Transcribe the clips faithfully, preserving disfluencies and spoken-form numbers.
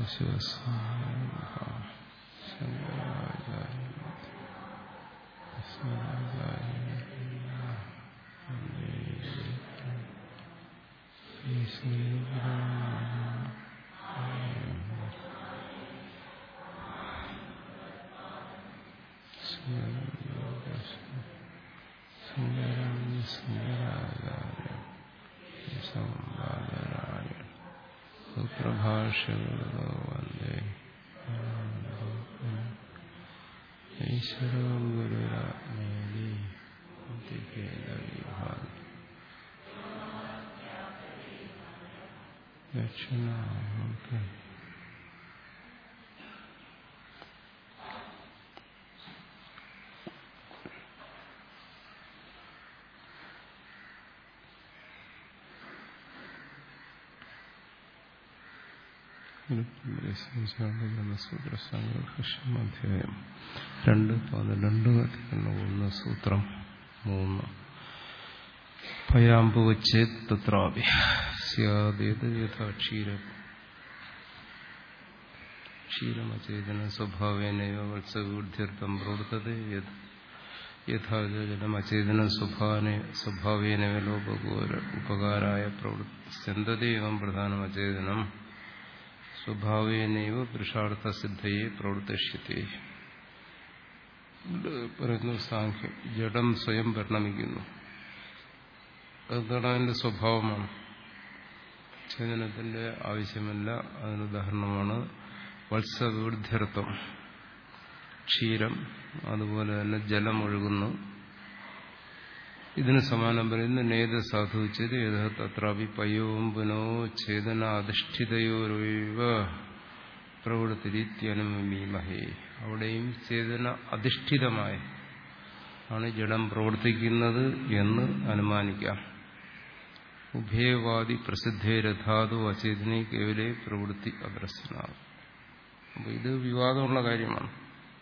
പ്രഭാഷകളോ വന്ദേ ഈശ്വരോ ഗുരുരാത്മേതി ദക്ഷിണാമൂർത്തി ബ്രഹ്മസൂത്രസാംഗൃഷ്യം രണ്ട് പതിനെണ്ട് ഒന്ന് സൂത്രം മൂന്ന് പയാമ്പുവച്ചേത് തത്രാപി സ്യാദേത് യഥാ ക്ഷീരം ക്ഷീരമചേതന സ്വഭാവേനൈവ വത്സവിവൃദ്ധ്യർത്ഥം പ്രവർത്തതേ യത് യഥാ ജലമചേതന സ്വഭാവേനൈവ ലോപകോര ഉപകാരായ പ്രവർത്തിസ്യന്തതേ എവം പ്രധാനമചേതനം സ്വഭാവേനൈവ പുരുഷാർത്ഥസിദ്ധയെ പ്രവർത്തിഷ്യത്തെ. പറയുന്നു സാഖ്യം ജഡം സ്വയം പരിണമിക്കുന്നു. അതാണ് അതിന്റെ സ്വഭാവമാണ്. ചേതനത്തിന്റെ ആവശ്യമില്ല. അതിന് ഉദാഹരണമാണ് വത്സവിവൃദ്ധ്യർത്ഥം. ക്ഷീരം, അതുപോലെ തന്നെ ജലം ഒഴുകുന്നു. ഇതിന് സമാനം പറയുന്നു നേത സാധുച്ചത് ഏത തത്രാപി പയോം പുനോ ഛേദന അധിഷ്ഠിതയോരൈവ പ്രവൃത്തിരിത്യനുമീമഹേ. അവിടെയും ചേതന അധിഷ്ഠിതമായ ആണ് ജഡം പ്രവർത്തിക്കുന്നത് എന്ന് അനുമാനിക്കാം. ഉഭയവാദി പ്രസിദ്ധേ രഥാതു അചേതനേ കേവലേ പ്രവൃത്തി അദർശനാകും. അപ്പോൾ ഇത് വിവാദമുള്ള കാര്യമാണ്.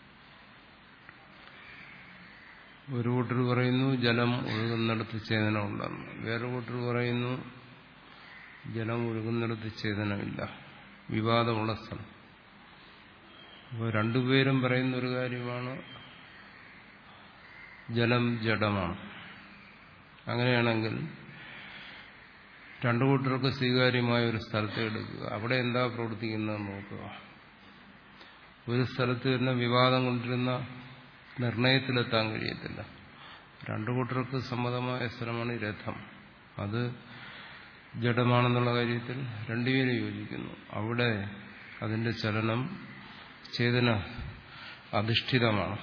ഒരു കൂട്ടർ പറയുന്നു ജലം ഒഴുകുന്നിടത്ത് ചേതന ഉണ്ടെന്ന്, വേറെ കൂട്ടർ പറയുന്നു ജലം ഒഴുകുന്നിടത്ത് ചേതനമില്ല. വിവാദമുള്ള സ്ഥലം. അപ്പോൾ രണ്ടുപേരും പറയുന്ന ഒരു കാര്യമാണ് ജലം ജഡമാണ്. അങ്ങനെയാണെങ്കിൽ രണ്ടു കൂട്ടർക്ക് സ്വീകാര്യമായ ഒരു സ്ഥലത്തെ എടുക്കുക. അവിടെ എന്താ പ്രവർത്തിക്കുന്നത് നോക്കുക. ഒരു സ്ഥലത്ത് തന്നെ വിവാദം കൊണ്ടിരുന്ന നിർണയത്തിലെത്താൻ കഴിയത്തില്ല. രണ്ടു കൂട്ടർക്ക് സമ്മതമായ സ്ഥലമാണ് രഥം. അത് ജഡമാണെന്നുള്ള കാര്യത്തിൽ രണ്ടുപേരും യോജിക്കുന്നു. അവിടെ അതിന്റെ ചലനം ചേതന അധിഷ്ഠിതമാണ്.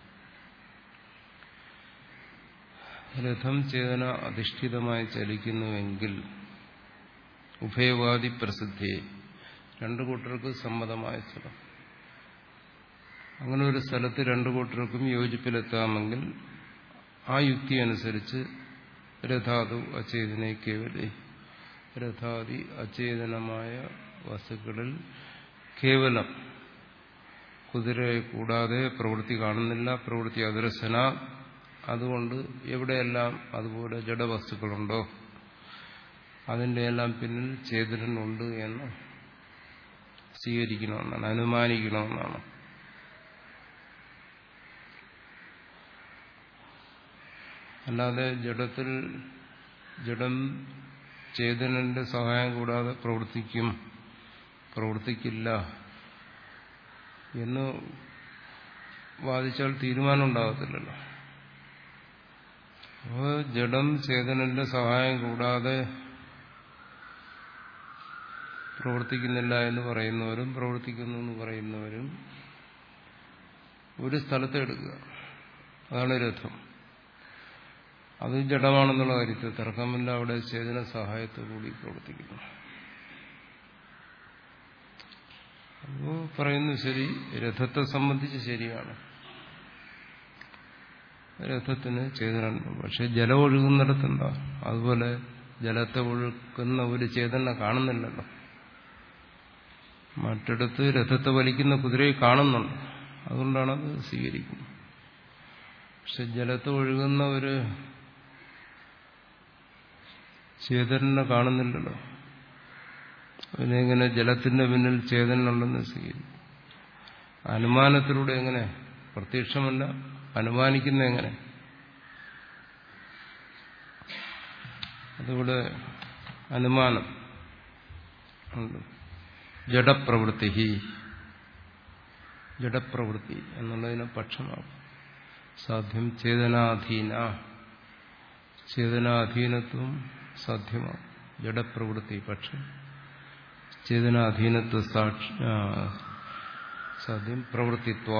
രഥം ചേതന അധിഷ്ഠിതമായി ചലിക്കുന്നുവെങ്കിൽ ഉഭയവാദി പ്രസിദ്ധി, രണ്ടു കൂട്ടർക്ക് സമ്മതമായ സ്ഥലം. അങ്ങനെ ഒരു സ്ഥലത്ത് രണ്ടു കൂട്ടർക്കും യോജിപ്പിലെത്താമെങ്കിൽ ആ യുക്തി അനുസരിച്ച് രഥാതു അചേതനേ കേവലേ, രഥാദി അചേതനമായ വസ്തുക്കളിൽ കേവലം കുതിരയെ കൂടാതെ പ്രവൃത്തി കാണുന്നില്ല. പ്രവൃത്തി അദർശന. അതുകൊണ്ട് എവിടെയെല്ലാം അതുപോലെ ജഡവസ്തുക്കളുണ്ടോ അതിൻ്റെ എല്ലാം പിന്നിൽ ചേതനുണ്ട് എന്ന് സ്വീകരിക്കണമെന്നാണ്, അനുമാനിക്കണമെന്നാണ്. അല്ലാതെ ജഡത്തിൽ ജഡം ചേതനന്റെ സഹായം കൂടാതെ പ്രവർത്തിക്കും പ്രവർത്തിക്കില്ല എന്ന് വാദിച്ചാൽ തീരുമാനം ഉണ്ടാകത്തില്ലല്ലോ. അപ്പോൾ ജഡം ചേതനന്റെ സഹായം കൂടാതെ പ്രവർത്തിക്കുന്നില്ല എന്ന് പറയുന്നവരും പ്രവർത്തിക്കുന്നു എന്ന് പറയുന്നവരും ഒരു സ്ഥലത്തെ എടുക്കുക. അതാണ് രഥം. അത് ജഡമാണെന്നുള്ള കാര്യത്തിൽ തർക്കമില്ല. അവിടെ ചേതന സഹായത്തോടുകൂടി പ്രവർത്തിക്കുന്നു. അപ്പോൾ പറയുന്നു ശരി, രഥത്തെ സംബന്ധിച്ച് ശരിയാണ്, രഥത്തിന് ചേതന. പക്ഷെ ജലം ഒഴുകുന്നിടത്തെന്താ? അതുപോലെ ജലത്തെ ഒഴുക്കുന്ന ഒരു ചേതന കാണുന്നില്ലല്ലോ. മറ്റിടത്ത് രഥത്തെ വലിക്കുന്ന കുതിരയെ കാണുന്നുണ്ട്, അതുകൊണ്ടാണ് അത് സ്വീകരിക്കുന്നത്. പക്ഷെ ജലത്തെ ഒഴുകുന്ന ഒരു ചേതനെ കാണുന്നില്ലല്ലോ. പിന്നെ എങ്ങനെ ജലത്തിന്റെ പിന്നിൽ ചേതനുണ്ടെന്ന് സ്വീകരിക്കും? അനുമാനത്തിലൂടെ എങ്ങനെ? പ്രത്യക്ഷമല്ല, അനുമാനിക്കുന്ന എങ്ങനെ? അതുകൂടെ അനുമാനം ഉണ്ട്. ജഡപ്രവൃത്തി ജഡപ്രവൃത്തി എന്നുള്ളതിന് പക്ഷമാണ് സാധ്യം. ചേതനാധീന ചേതനാധീനത്വം സാധ്യമാണ്. ജഡപ്രവൃത്തി പക്ഷം. ചേതനാധീനത്വ സാക്ഷി സാധ്യം. പ്രവൃത്തിത്വ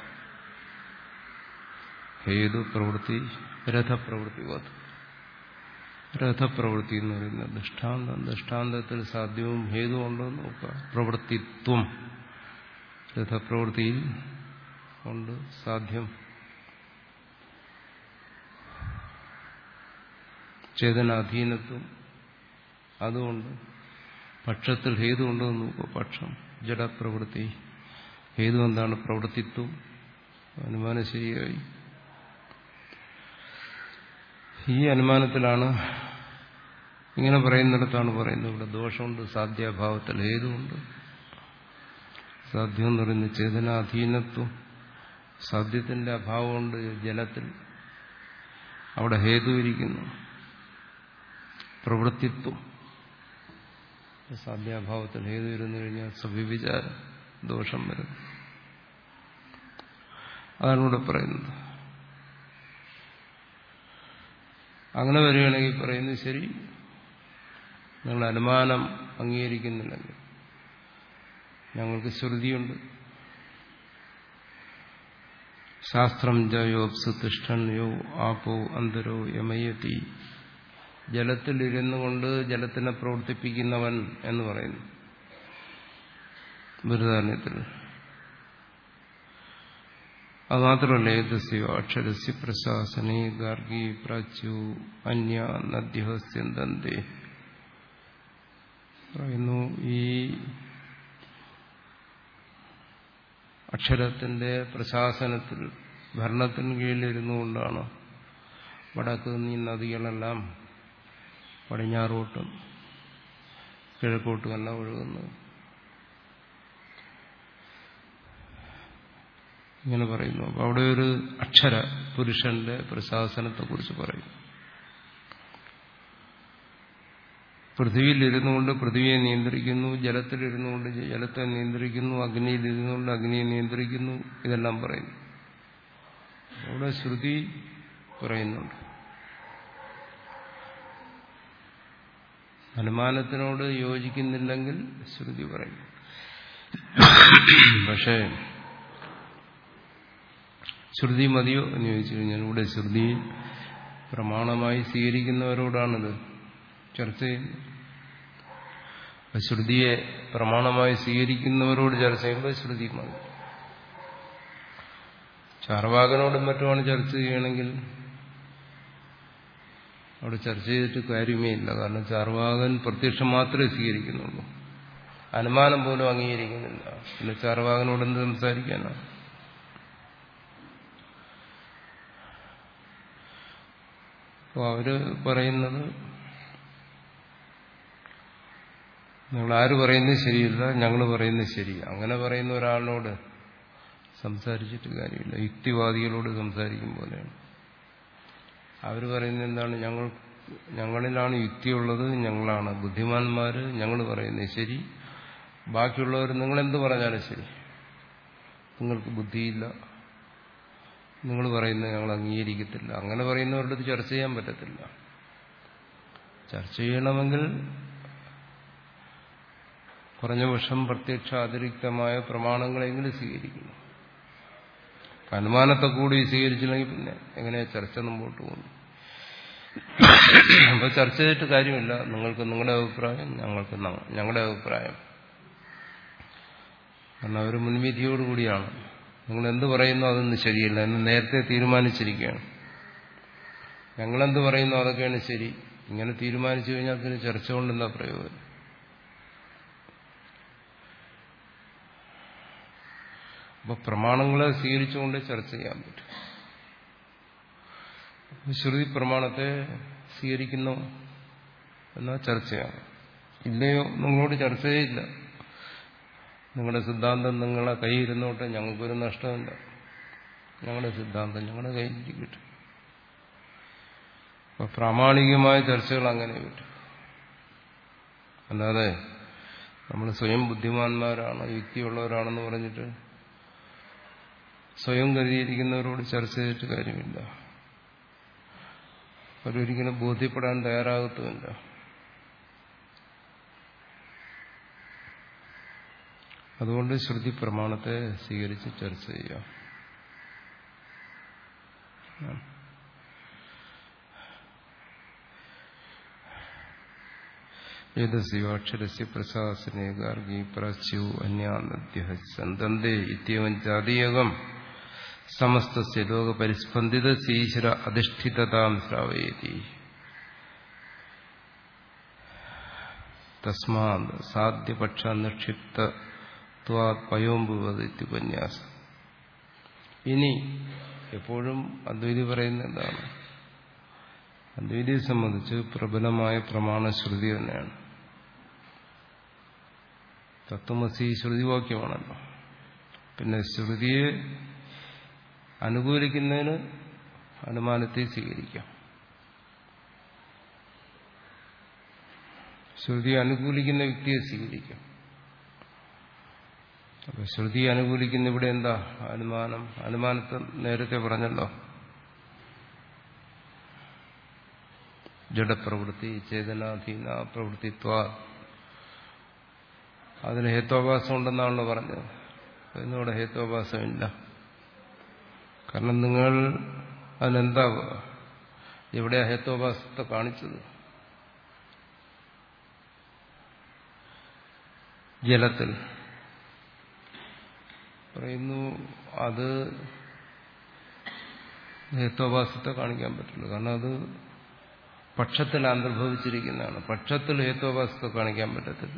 ഹേതു പ്രവൃത്തി രഥപ്രവൃത്തി. രഥപ്രവൃത്തി എന്ന് പറയുന്നത് ദൃഷ്ടാന്തം. ദൃഷ്ടാന്തത്തിൽ സാധ്യവും ഹേതുവും ഉണ്ടോ എന്ന് നോക്കുക. പ്രവൃത്തിത്വം രഥപ്രവൃത്തിയിൽ ഉണ്ട് സാധ്യം. ചേതനാധീനത്വം അതുകൊണ്ട് പക്ഷത്തിൽ ഹേതു ഉണ്ടോ എന്ന് നോക്കുക. പക്ഷം ജഡപ്രവൃത്തി. ഹേതു എന്താണ്? പ്രവൃത്തിത്വം. അനുമാനം ശരിയായി. ഈ അനുമാനത്തിലാണ് ഇങ്ങനെ പറയുന്നിടത്താണ് പറയുന്നത് ഇവിടെ ദോഷമുണ്ട്. സാധ്യാഭാവത്തിൽ ഹേതുണ്ട്. സാധ്യം എന്ന് പറയുന്നത് ചേതനാധീനത്വം. സാധ്യത്തിന്റെ അഭാവമുണ്ട് ജലത്തിൽ. അവിടെ ഹേതു ഇരിക്കുന്നു. പ്രവൃത്തിത്വം. സാധ്യാഭാവത്തിൽ ഹേതു ഇരുന്നു കഴിഞ്ഞാൽ സവിവിചാരം ദോഷം വരുന്നു. അതാണ് ഇവിടെ പറയുന്നത്. അങ്ങനെ വരികയാണെങ്കിൽ പറയുന്നത് ശരി, നിങ്ങൾ അനുമാനം അംഗീകരിക്കുന്നില്ലെങ്കിൽ ഞങ്ങൾക്ക് ശ്രുതിയുണ്ട്. ശാസ്ത്രം ജയോപ്സു തിഷ്ഠൻ യോ ആപോ അന്തരോ യമയതി. ജലത്തിലിരുന്നു കൊണ്ട് ജലത്തിനെ പ്രവർത്തിപ്പിക്കുന്നവൻ എന്ന് പറയുന്നു ബൃഹദാരണ്യത്തിൽ. അത് മാത്രമല്ല, ഏതസ്യോ അക്ഷരസ്യ പ്രശാസനേ ഗാർഗി പ്രാച്യോ അന്യ നദ്യഹസ്യന്തേ പറയുന്നു. ഈ അക്ഷരത്തിന്റെ പ്രശാസനത്തിൽ ഭരണത്തിന് കീഴിലിരുന്നു കൊണ്ടാണ് വടക്ക് നീ നദികളെല്ലാം പടിഞ്ഞാറോട്ടും കിഴക്കോട്ടുമെല്ലാം ഒഴുകുന്നത്. ഇങ്ങനെ പറയുന്നു. അപ്പൊ അവിടെ ഒരു അക്ഷര പുരുഷന്റെ പ്രശാസനത്തെക്കുറിച്ച് പറയും. പൃഥ്വിയിലിരുന്നു കൊണ്ട് പൃഥ്വിയെ നിയന്ത്രിക്കുന്നു, ജലത്തിലിരുന്നു കൊണ്ട് ജലത്തെ നിയന്ത്രിക്കുന്നു, അഗ്നിയിലിരുന്നു കൊണ്ട് അഗ്നിയെ നിയന്ത്രിക്കുന്നു. ഇതെല്ലാം പറയുന്നു. അവിടെ ശ്രുതി പറയുന്നുണ്ട്. അനുമാനത്തിനോട് യോജിക്കുന്നില്ലെങ്കിൽ ശ്രുതി പറയും. പക്ഷേ ശ്രുതി മതിയോ എന്ന് ചോദിച്ചു കഴിഞ്ഞാൽ ഇവിടെ ശ്രുതി പ്രമാണമായി സ്വീകരിക്കുന്നവരോടാണിത് ചർച്ച ചെയ്യുന്നത്. ശ്രുതിയെ പ്രമാണമായി സ്വീകരിക്കുന്നവരോട് ചർച്ച ചെയ്യുമ്പോൾ ശ്രുതി മതി. ചാർവാകനോടും മറ്റുമാണ് ചർച്ച ചെയ്യണമെങ്കിൽ അവിടെ ചർച്ച ചെയ്തിട്ട് കാര്യമേ ഇല്ല. കാരണം ചാർവാകൻ പ്രത്യക്ഷം മാത്രമേ സ്വീകരിക്കുന്നുള്ളൂ, അനുമാനം പോലും അംഗീകരിക്കുന്നില്ല. പിന്നെ ചാർവാകനോട് എന്ത് സംസാരിക്കാനാണ്? അപ്പോൾ അവര് പറയുന്നത് നിങ്ങൾ ആര് പറയുന്നത് ശരിയില്ല, ഞങ്ങൾ പറയുന്നത് ശരി. അങ്ങനെ പറയുന്ന ഒരാളിനോട് സംസാരിച്ചിട്ട് കാര്യമില്ല. യുക്തിവാദികളോട് സംസാരിക്കും പോലെയാണ്. അവർ പറയുന്നത് എന്താണ്? ഞങ്ങൾ ഞങ്ങളിലാണ് യുക്തിയുള്ളത്, ഞങ്ങളാണ് ബുദ്ധിമാന്മാർ, ഞങ്ങൾ പറയുന്നത് ശരി. ബാക്കിയുള്ളവർ നിങ്ങളെന്ത് പറഞ്ഞാലും ശരി, നിങ്ങൾക്ക് ബുദ്ധിയില്ല, നിങ്ങൾ പറയുന്നത് ഞങ്ങൾ അംഗീകരിക്കത്തില്ല. അങ്ങനെ പറയുന്നവരുടെ അടുത്ത് ചർച്ച ചെയ്യാൻ പറ്റത്തില്ല. ചർച്ച ചെയ്യണമെങ്കിൽ കുറഞ്ഞ പക്ഷം പ്രത്യക്ഷ അതിരിക്തമായ പ്രമാണങ്ങളെങ്കിലും സ്വീകരിക്കുന്നു. അനുമാനത്തെ കൂടി സ്വീകരിച്ചില്ലെങ്കിൽ പിന്നെ എങ്ങനെയാ ചർച്ച മുമ്പോട്ട് പോകുന്നു? അപ്പൊ ചർച്ച ചെയ്തിട്ട് കാര്യമില്ല. നിങ്ങൾക്ക് നിങ്ങളുടെ അഭിപ്രായം, ഞങ്ങൾക്ക് ഞങ്ങളുടെ അഭിപ്രായം. കാരണം അവർ മുൻവിധിയോടുകൂടിയാണ്. നിങ്ങൾ എന്ത് പറയുന്നു അതൊന്നും ശരിയല്ല എന്ന് നേരത്തെ തീരുമാനിച്ചിരിക്കുകയാണ്. ഞങ്ങളെന്ത് പറയുന്നു അതൊക്കെയാണ് ശരി. ഇങ്ങനെ തീരുമാനിച്ചു കഴിഞ്ഞാൽ പിന്നെ ചർച്ച കൊണ്ട് എന്താ പ്രയോജനം? അപ്പൊ പ്രമാണങ്ങളെ സ്വീകരിച്ചുകൊണ്ട് ചർച്ച ചെയ്യാൻ പറ്റും. ശ്രുതി പ്രമാണത്തെ സ്വീകരിക്കുന്നു എന്നാൽ ചർച്ചയാണ്. ഇല്ലയോ നിങ്ങളോട് ചർച്ച ചെയ്യില്ല. നിങ്ങളുടെ സിദ്ധാന്തം നിങ്ങളെ കയ്യിരുന്നോട്ടെ, ഞങ്ങൾക്കൊരു നഷ്ടമില്ല. ഞങ്ങളുടെ സിദ്ധാന്തം ഞങ്ങളുടെ കയ്യിലിരിക്കട്ടെ. അപ്പൊ പ്രാമാണികമായ ചർച്ചകൾ അങ്ങനെ പറ്റും. അല്ലാതെ നമ്മൾ സ്വയം ബുദ്ധിമാന്മാരാണ്, യുക്തിയുള്ളവരാണെന്ന് പറഞ്ഞിട്ട് സ്വയം കരുതിയിരിക്കുന്നവരോട് ചർച്ച ചെയ്തിട്ട് കാര്യമില്ല. അവരൊരിക്കലും ബോധ്യപ്പെടാൻ തയ്യാറാകത്തുമില്ല. അതുകൊണ്ട് ശ്രുതി പ്രമാണത്തെ സ്വീകരിച്ച് ചർച്ച ചെയ്യാം. ഏതസ്യാക്ഷരസ്യ പ്രശാസനേ ഗാർഗീ പ്രാച്യു അന്യാനദ്യ സന്തന്തേ ഇത്യവം ജാതീയകം സമസ്തസ്യ ലോകപരിസ്പന്ദിതസ്യ ഈശ്വര അധിഷ്ഠിതതാം ശ്രാവയതി. തസ്മാത് സാധ്യപക്ഷ നിക്ഷിപ്തത്വാത് പയോംഭുവതിത്യുപന്യാസം. ഇനി എപ്പോഴും അദ്വൈതി പറയുന്ന എന്താണ്? അദ്വൈതിയെ സംബന്ധിച്ച് പ്രബലമായ പ്രമാണശ്രുതി തന്നെയാണ്. തത്വമസി ശ്രുതിവാക്യമാണല്ലോ. പിന്നെ ശ്രുതിയെ അനുകൂലിക്കുന്നതിന് അനുമാനത്തെ സ്വീകരിക്കാം. ശ്രുതിയെ അനുകൂലിക്കുന്ന വ്യക്തിയെ സ്വീകരിക്കാം. അപ്പൊ ശ്രുതിയെ അനുകൂലിക്കുന്ന ഇവിടെ എന്താ? അനുമാനം. അനുമാനത്തെ നേരത്തെ പറഞ്ഞല്ലോ, ജഡപ്രവൃത്തി ചേതനാധീന പ്രവൃത്തിത്വ, അതിന് ഹേത്വാഭാസം ഉണ്ടെന്നാണല്ലോ പറഞ്ഞത്. ഇന്നിവിടെ ഹേത്വാഭാസമില്ല. കാരണം നിങ്ങൾ അതിനെന്താ, എവിടെയാ ഹേത്വാഭാസത്തെ കാണിച്ചത്? ജലത്തിൽ പറയുന്നു. അത് ഹേത്വാഭാസത്തെ കാണിക്കാൻ പറ്റില്ല. കാരണം അത് പക്ഷത്തിൽ അന്തർഭവിച്ചിരിക്കുന്നതാണ്. പക്ഷത്തിൽ ഹേത്വാഭാസത്തെ കാണിക്കാൻ പറ്റത്തില്ല.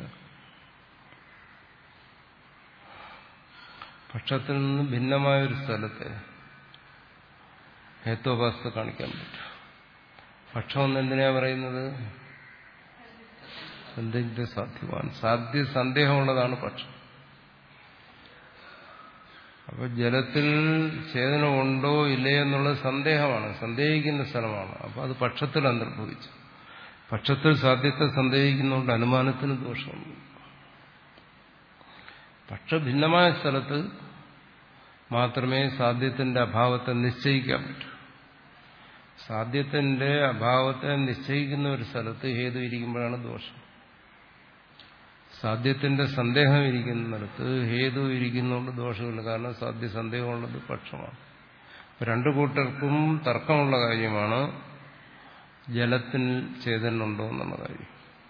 പക്ഷത്തിൽ നിന്ന് ഭിന്നമായ ഒരു സ്ഥലത്തെ ഹേത്വാഭാസത്തെ കാണിക്കാൻ പറ്റും. പക്ഷം എന്ന് എന്തിനാ പറയുന്നത്? എന്തെങ്കിലും സാധ്യമാണ്, സാധ്യ സന്ദേഹമുള്ളതാണ് പക്ഷം. അപ്പൊ ജലത്തിൽ ചേതനമുണ്ടോ ഇല്ലയോ എന്നുള്ളത് സന്ദേഹമാണ്, സന്ദേഹിക്കുന്ന സ്ഥലമാണ്. അപ്പൊ അത് പക്ഷത്തിൽ അന്തർഭവിച്ചു. പക്ഷത്തിൽ സാധ്യത്തെ സന്ദേഹിക്കുന്നതുകൊണ്ട് അനുമാനത്തിന് ദോഷമുണ്ട്. പക്ഷ ഭിന്നമായ സ്ഥലത്ത് മാത്രമേ സാധ്യത്തിന്റെ അഭാവത്തെ നിശ്ചയിക്കാൻ പറ്റൂ. സാധ്യത്തിന്റെ അഭാവത്തെ നിശ്ചയിക്കുന്ന ഒരു സ്ഥലത്ത് ഹേതു ഇരിക്കുമ്പോഴാണ് ദോഷം. സാധ്യത്തിന്റെ സന്ദേഹം ഇരിക്കുന്നിടത്ത് ഹേതു ഇരിക്കുന്നതുകൊണ്ട് ദോഷമില്ല. കാരണം സാധ്യ സന്ദേഹമുള്ളത് പക്ഷമാണ്. രണ്ടു കൂട്ടർക്കും തർക്കമുള്ള കാര്യമാണ് ജലത്തിൽ ചേതനുണ്ടോ എന്നുള്ള കാര്യം.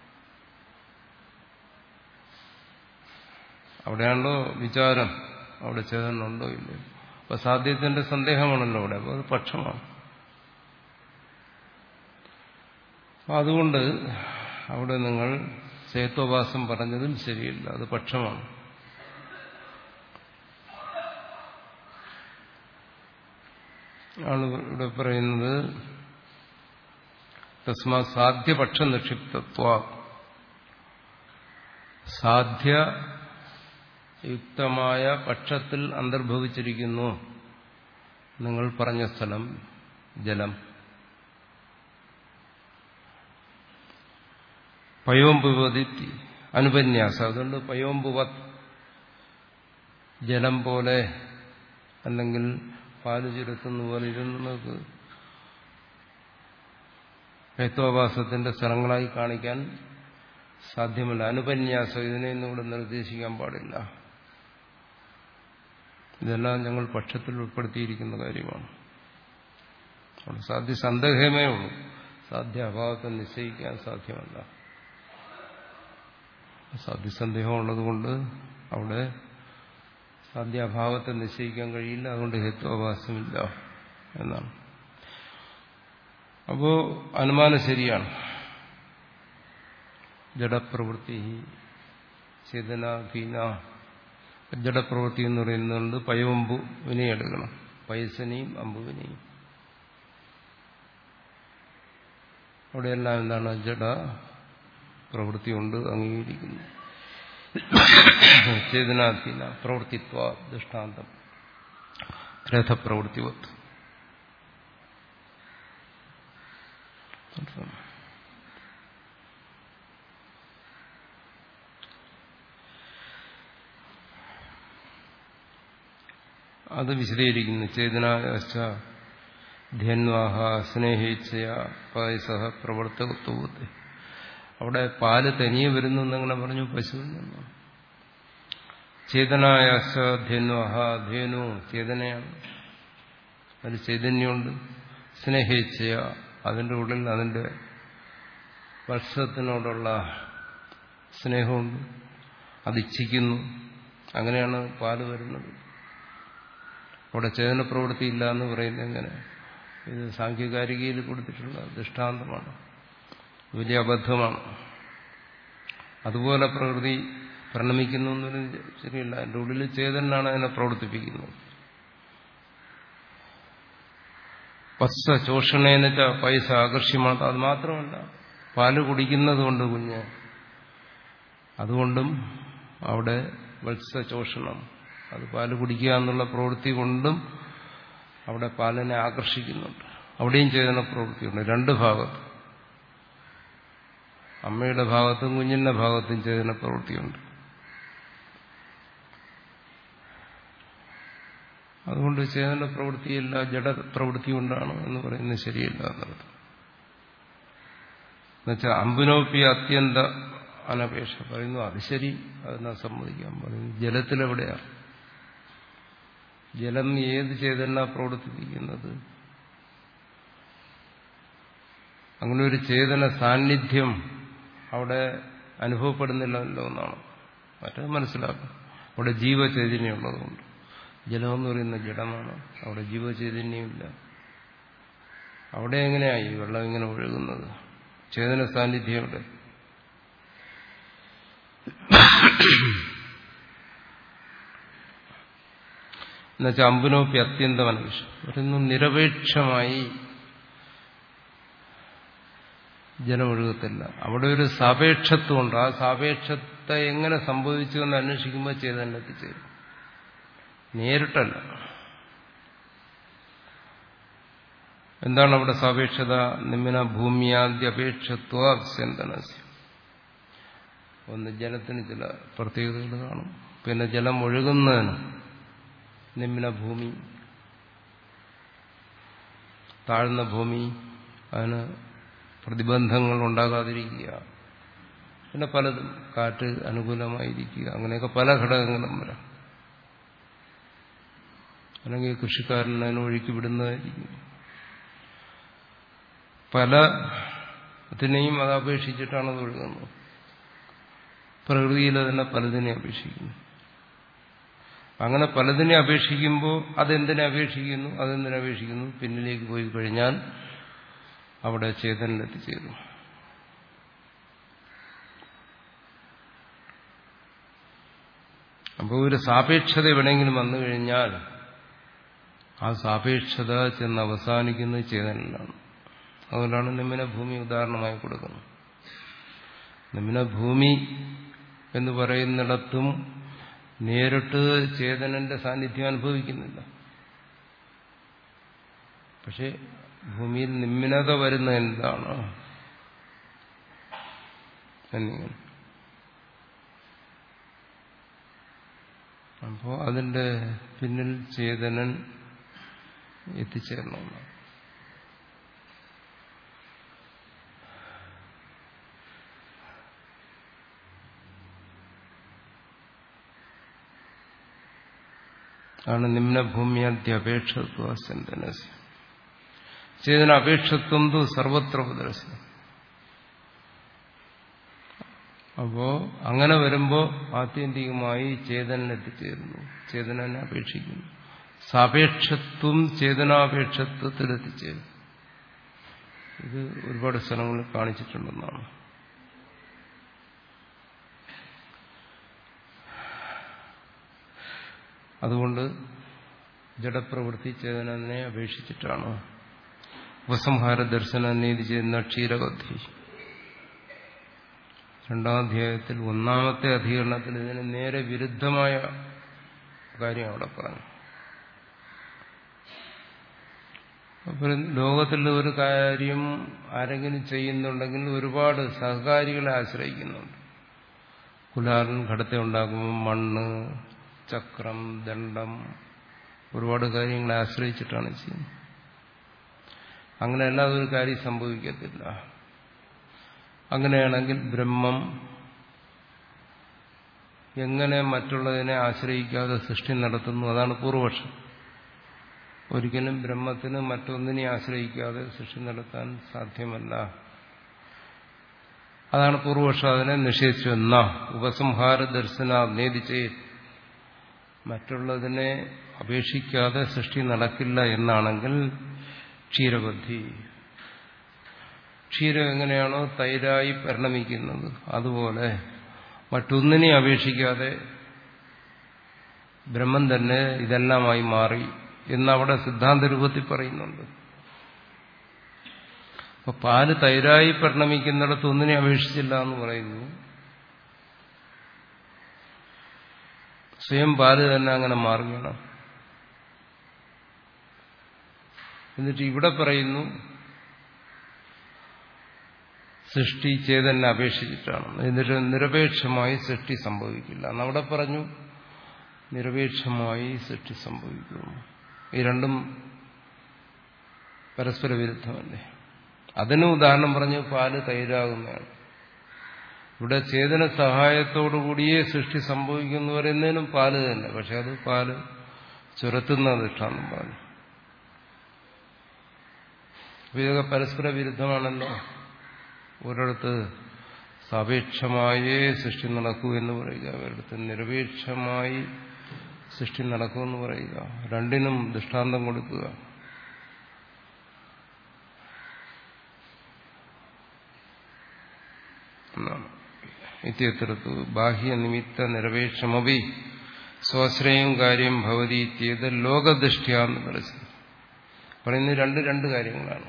അവിടെയാണല്ലോ വിചാരം, അവിടെ ചേതനുണ്ടോ ഇല്ലയോ. അപ്പൊ സാധ്യത്തിന്റെ സന്ദേഹമാണല്ലോ അവിടെ. അപ്പൊ അത് പക്ഷമാണ്. അതുകൊണ്ട് അവിടെ നിങ്ങൾ ഹേത്വാഭാസം പറഞ്ഞതിൽ ശരിയില്ല, അത് പക്ഷമാണ്. ആണ് ഇവിടെ പറയുന്നത്. തസ്മാ സാധ്യപക്ഷ നിക്ഷിപ്തത്വ, സാധ്യയുക്തമായ പക്ഷത്തിൽ അന്തർഭവിച്ചിരിക്കുന്നു നിങ്ങൾ പറഞ്ഞ സ്ഥലം ജലം. പയോംഭുവതി അനുപന്യാസം. അതുകൊണ്ട് പയോംഭുവത്, ജലം പോലെ അല്ലെങ്കിൽ പാല് ചുരുത്തുന്ന പോലെ ഇരുന്നത് ഹേത്വാഭാസത്തിന്റെ സ്ഥലങ്ങളായി കാണിക്കാൻ സാധ്യമല്ല. അനുപന്യാസം, ഇതിനെയൊന്നും ഇവിടെ നിർദ്ദേശിക്കാൻ പാടില്ല. ഇതെല്ലാം ഞങ്ങൾ പക്ഷത്തിൽ ഉൾപ്പെടുത്തിയിരിക്കുന്ന കാര്യമാണ്. സാധ്യ സന്ദേഹമേ ഉള്ളൂ, സാധ്യ അഭാവത്തെ നിശ്ചയിക്കാൻ സാധ്യമല്ല. സാധ്യസന്ദേഹം ഉള്ളതുകൊണ്ട് അവിടെ സാധ്യാഭാവത്തെ നിശ്ചയിക്കാൻ കഴിയില്ല. അതുകൊണ്ട് ഹേത്വാഭാസമില്ല എന്നാണ്. അപ്പോ അനുമാനം ശരിയാണ്. ജഡപ്രവൃത്തി ചേതനാധീന. ജഡപ്രവൃത്തി എന്ന് പറയുന്നുണ്ട് പയോമ്പുവിനെ എടുക്കണം, പൈസനെയും അമ്പുവിനെയും. അവിടെയെല്ലാം എന്താണ്? ജഡ പ്രവൃത്തിയുണ്ട്, അംഗീകരിക്കുന്നു. ചേതനാധീന പ്രവൃത്തിത്വ ദൃഷ്ടാന്തം രഥപ്രവൃത്തിവത്ത്. അത് വിശദീകരിക്കുന്നു. ചേതനാശ്ച ധന്വാഹ സ്നേഹിച്ചയ പായസ പ്രവർത്തകത്വത്തെ. അവിടെ പാല് തനിയെ വരുന്നു എന്നങ്ങനെ പറഞ്ഞു പശുവിൽ നിന്ന്. ചേതനായാശ്ച ധന്വാഹ, ധേനു ചേതനയാണ്, അതിൽ ചൈതന്യമുണ്ട്. സ്നേഹിച്ചയ, അതിൻ്റെ ഉള്ളിൽ അതിൻ്റെ വത്സത്തിനോടുള്ള സ്നേഹമുണ്ട്, അതിച്ഛിക്കുന്നു. അങ്ങനെയാണ് പാല് വരുന്നത്. അവിടെ ചേതന പ്രവൃത്തി ഇല്ല എന്ന് പറയുന്നത് എങ്ങനെ? ഇത് സാംഖ്യകാരികയിൽ കൊടുത്തിട്ടുള്ള ദൃഷ്ടാന്തമാണ്, വലിയ അബദ്ധമാണ്. അതുപോലെ പ്രകൃതി പരിണമിക്കുന്നു എന്ന് പറയുന്നത് ശരിയല്ല. അതിൻ്റെ ഉള്ളിൽ ചേതനാണ് അതിനെ പ്രവർത്തിപ്പിക്കുന്നത്. പസ്സ ചോഷണേനച്ച പൈസ ആകർഷ്യമാണ്. അത് മാത്രമല്ല, പാല് കുടിക്കുന്നത് കൊണ്ട് കുഞ്ഞ്, അതുകൊണ്ടും അവിടെ വത്സ ചോഷണം, അത് പാല് കുടിക്കുക എന്നുള്ള പ്രവൃത്തി കൊണ്ടും അവിടെ പാലിനെ ആകർഷിക്കുന്നുണ്ട്. അവിടെയും ചേതന പ്രവൃത്തിയുണ്ട്. രണ്ട് ഭാഗത്ത്, അമ്മയുടെ ഭാഗത്തും കുഞ്ഞിന്റെ ഭാഗത്തും ചേതന പ്രവൃത്തിയുണ്ട്. അതുകൊണ്ട് ചേതന പ്രവൃത്തിയല്ല ജഡ പ്രവൃത്തി കൊണ്ടാണ് എന്ന് പറയുന്നത് ശരിയല്ല എന്നർത്ഥം. എന്നുവെച്ചാൽ അമ്പുനോപ്പി അത്യന്ത അനപേക്ഷ പറയുന്നു. അത് ശരി, അതിനെ സമ്മതിക്കാൻ പറയുന്നു. ജലത്തിലെവിടെയാണ്? ജലം ഏത് ചേതന പ്രവർത്തിപ്പിക്കുന്നത്? അങ്ങനെ ഒരു ചേതന സാന്നിധ്യം അവിടെ അനുഭവപ്പെടുന്നില്ലല്ലോ എന്നാണ്. മറ്റത് മനസ്സിലാക്കും. അവിടെ ജീവചൈതന്യമുള്ളതുകൊണ്ട്. ജലമെന്ന് പറയുന്ന ജഡമാണ്, അവിടെ ജീവചൈതന്യമില്ല. അവിടെ എങ്ങനെയായി വെള്ളം ഇങ്ങനെ ഒഴുകുന്നത്? ചേതന സാന്നിധ്യം അവിടെ. എന്നുവെച്ചാൽ അമ്പുനോപ്പി അത്യന്തം അനപേക്ഷം പറയുന്നു. നിരപേക്ഷമായി ജലം ഒഴുകത്തില്ല. അവിടെ ഒരു സാപേക്ഷത്വമുണ്ട്. ആ സാപേക്ഷത്തെ എങ്ങനെ സംഭവിച്ചു എന്ന് അന്വേഷിക്കുമ്പോൾ ചേതന എത്തിച്ചേരും, നേരിട്ടല്ല. എന്താണ് അവിടെ സാപേക്ഷത? നിമ്മിന ഭൂമിയാദ്യപേക്ഷത്വ അഭ്യന്തനസ്യം. ഒന്ന്, ജലത്തിന് ചില പ്രത്യേകതകൾ കാണും. പിന്നെ ജലം ഒഴുകുന്നതിന് നിമ്മിന ഭൂമി, താഴ്ന്ന ഭൂമി, അതിന് പ്രതിബന്ധങ്ങൾ ഉണ്ടാകാതിരിക്കുക, പിന്നെ പലതും, കാറ്റ് അനുകൂലമായിരിക്കുക, അങ്ങനെയൊക്കെ പല ഘടകങ്ങളും വരാം. അല്ലെങ്കിൽ കൃഷിക്കാരൻ അതിനെ ഒഴുക്കി വിടുന്നതായിരിക്കും. പല അതിനെയും അത് അപേക്ഷിച്ചിട്ടാണ് അത് ഒഴുകുന്നത്. പ്രകൃതിയിൽ തന്നെ പലതിനെ അപേക്ഷിക്കുന്നു. അങ്ങനെ പലതിനെ അപേക്ഷിക്കുമ്പോൾ അതെന്തിനെ അപേക്ഷിക്കുന്നു, അതെന്തിനെ അപേക്ഷിക്കുന്നു, പിന്നിലേക്ക് പോയി കഴിഞ്ഞാൽ അവിടെ ചേതനിലെത്തിച്ചേരും. അപ്പോൾ ഒരു സാപേക്ഷത എവിടെയെങ്കിലും വന്നു കഴിഞ്ഞാൽ ആ സാപേക്ഷത ചെന്ന് അവസാനിക്കുന്നത് ചേതനിലാണ്. അതുകൊണ്ടാണ് നിമ്മിന ഭൂമി ഉദാഹരണമായി കൊടുക്കുന്നത്. നിമ്മിന ഭൂമി എന്ന് പറയുന്നിടത്തും നേരിട്ട് ചേതനന്റെ സാന്നിധ്യം അനുഭവിക്കുന്നില്ല. പക്ഷെ ഭൂമിയിൽ നിമ്മിനത വരുന്ന എന്താണ് എന്നിങ്ങനെ. അപ്പോൾ അതിന്റെ പിന്നിൽ ചേതനൻ എത്തിച്ചേരണമെന്നാണ്. ആണ് നിമ്നഭൂമ്യാദ്യപേക്ഷത്വ സന്തനസ്യ. ചേതന അപേക്ഷത്വം തു സർവത്ര പ്രദർശനം. അപ്പോ അങ്ങനെ വരുമ്പോ ആത്യന്തികമായി ചേതനെത്തിച്ചേരുന്നു, ചേതനനെ അപേക്ഷിക്കുന്നു. സാപേക്ഷത്വം ചേതനാപേക്ഷത്വത്തിലെത്തിച്ചേരും. ഇത് ഒരുപാട് സ്ഥലങ്ങളിൽ കാണിച്ചിട്ടുണ്ടെന്നാണ്. അതുകൊണ്ട് ജഡപ്രവൃത്തി ചേതനനെ അപേക്ഷിച്ചിട്ടാണ്. ഉപസംഹാര ദർശന നീതി ചെയ്യുന്ന ക്ഷീരബദ്ധി രണ്ടാം അധ്യായത്തിൽ ഒന്നാമത്തെ അധികരണത്തിൽ ഇതിന് നേരെ വിരുദ്ധമായ കാര്യം അവിടെ പറഞ്ഞു. അപ്പോൾ ലോകത്തിൽ ഒരു കാര്യം ആരെങ്കിലും ചെയ്യുന്നുണ്ടെങ്കിൽ ഒരുപാട് സഹകാരികളെ ആശ്രയിക്കുന്നുണ്ട്. കുലാലൻ ഘടത്തെ ഉണ്ടാക്കുമ്പോൾ മണ്ണ്, ചക്രം, ദണ്ഡം, ഒരുപാട് കാര്യങ്ങളെ ആശ്രയിച്ചിട്ടാണ് ചെയ്യുന്നത്. അങ്ങനെയല്ലാതെ ഒരു കാര്യം സംഭവിക്കത്തില്ല. അങ്ങനെയാണെങ്കിൽ ബ്രഹ്മം എങ്ങനെ മറ്റുള്ളതിനെ ആശ്രയിക്കാതെ സൃഷ്ടി നടത്തുന്നു? അതാണ് പൂർവപക്ഷം. ഒരിക്കലും ബ്രഹ്മത്തിന് മറ്റൊന്നിനെ ആശ്രയിക്കാതെ സൃഷ്ടി നടത്താൻ സാധ്യമല്ല. അതാണ് പൂർവപക്ഷം അതിനെ നിഷേധിച്ചു. എന്നാ ഉപസംഹാര ദർശന നേദിച്ചേ, മറ്റുള്ളതിനെ അപേക്ഷിക്കാതെ സൃഷ്ടി നടക്കില്ല എന്നാണെങ്കിൽ ക്ഷീരബദ്ധി, ക്ഷീരം എങ്ങനെയാണോ തൈരായി പരിണമിക്കുന്നത് അതുപോലെ മറ്റൊന്നിനെ അപേക്ഷിക്കാതെ ബ്രഹ്മം തന്നെ ഇതെല്ലാമായി മാറി എന്നവിടെ സിദ്ധാന്ത രൂപത്തിൽ പറയുന്നുണ്ട്. അപ്പൊ പാല് തൈരായി പരിണമിക്കുന്നിടത്ത് ഒന്നിനെ അപേക്ഷിച്ചില്ല എന്ന് പറയുന്നു. സ്വയം പാല് തന്നെ അങ്ങനെ മാറുകയാണ്. എന്നിട്ട് ഇവിടെ പറയുന്നു സൃഷ്ടി ചേതനെ അപേക്ഷിച്ചിട്ടാണ്. എന്നിട്ട് നിരപേക്ഷമായി സൃഷ്ടി സംഭവിക്കില്ല എന്നവിടെ പറഞ്ഞു. നിരപേക്ഷമായി സൃഷ്ടി സംഭവിക്കുന്നു. ഈ രണ്ടും പരസ്പര വിരുദ്ധമല്ലേ? അതിന് ഉദാഹരണം പറഞ്ഞു പാല് തൈരാകുന്നതാണ്. ഇവിടെ ചേതന സഹായത്തോടുകൂടിയേ സൃഷ്ടി സംഭവിക്കുന്നു പറയുന്നതിനും പാല് തന്നെ. പക്ഷെ അത് പാല് ചുരത്തുന്ന ദൃഷ്ടാന്തം പറഞ്ഞു. ഇതൊക്കെ പരസ്പര വിരുദ്ധമാണല്ലോ. ഒരിടത്ത് സാപേക്ഷമായേ സൃഷ്ടി നടക്കൂ എന്ന് പറയുക, ഒരിടത്ത് നിരപേക്ഷമായി സൃഷ്ടി നടക്കുമെന്ന് പറയുക. രണ്ടിനും ദൃഷ്ടാന്തം കൊടുക്കുക. ഇത്യത്രത്തു ബാഹ്യ നിമിത്ത നിരപേക്ഷമപി സ്വാശ്രയം കാര്യം ഭവതി ഇത്യേത് ലോകദൃഷ്ട്യാന്ന് പറഞ്ഞു. പറയുന്നത് രണ്ട് രണ്ട് കാര്യങ്ങളാണ്.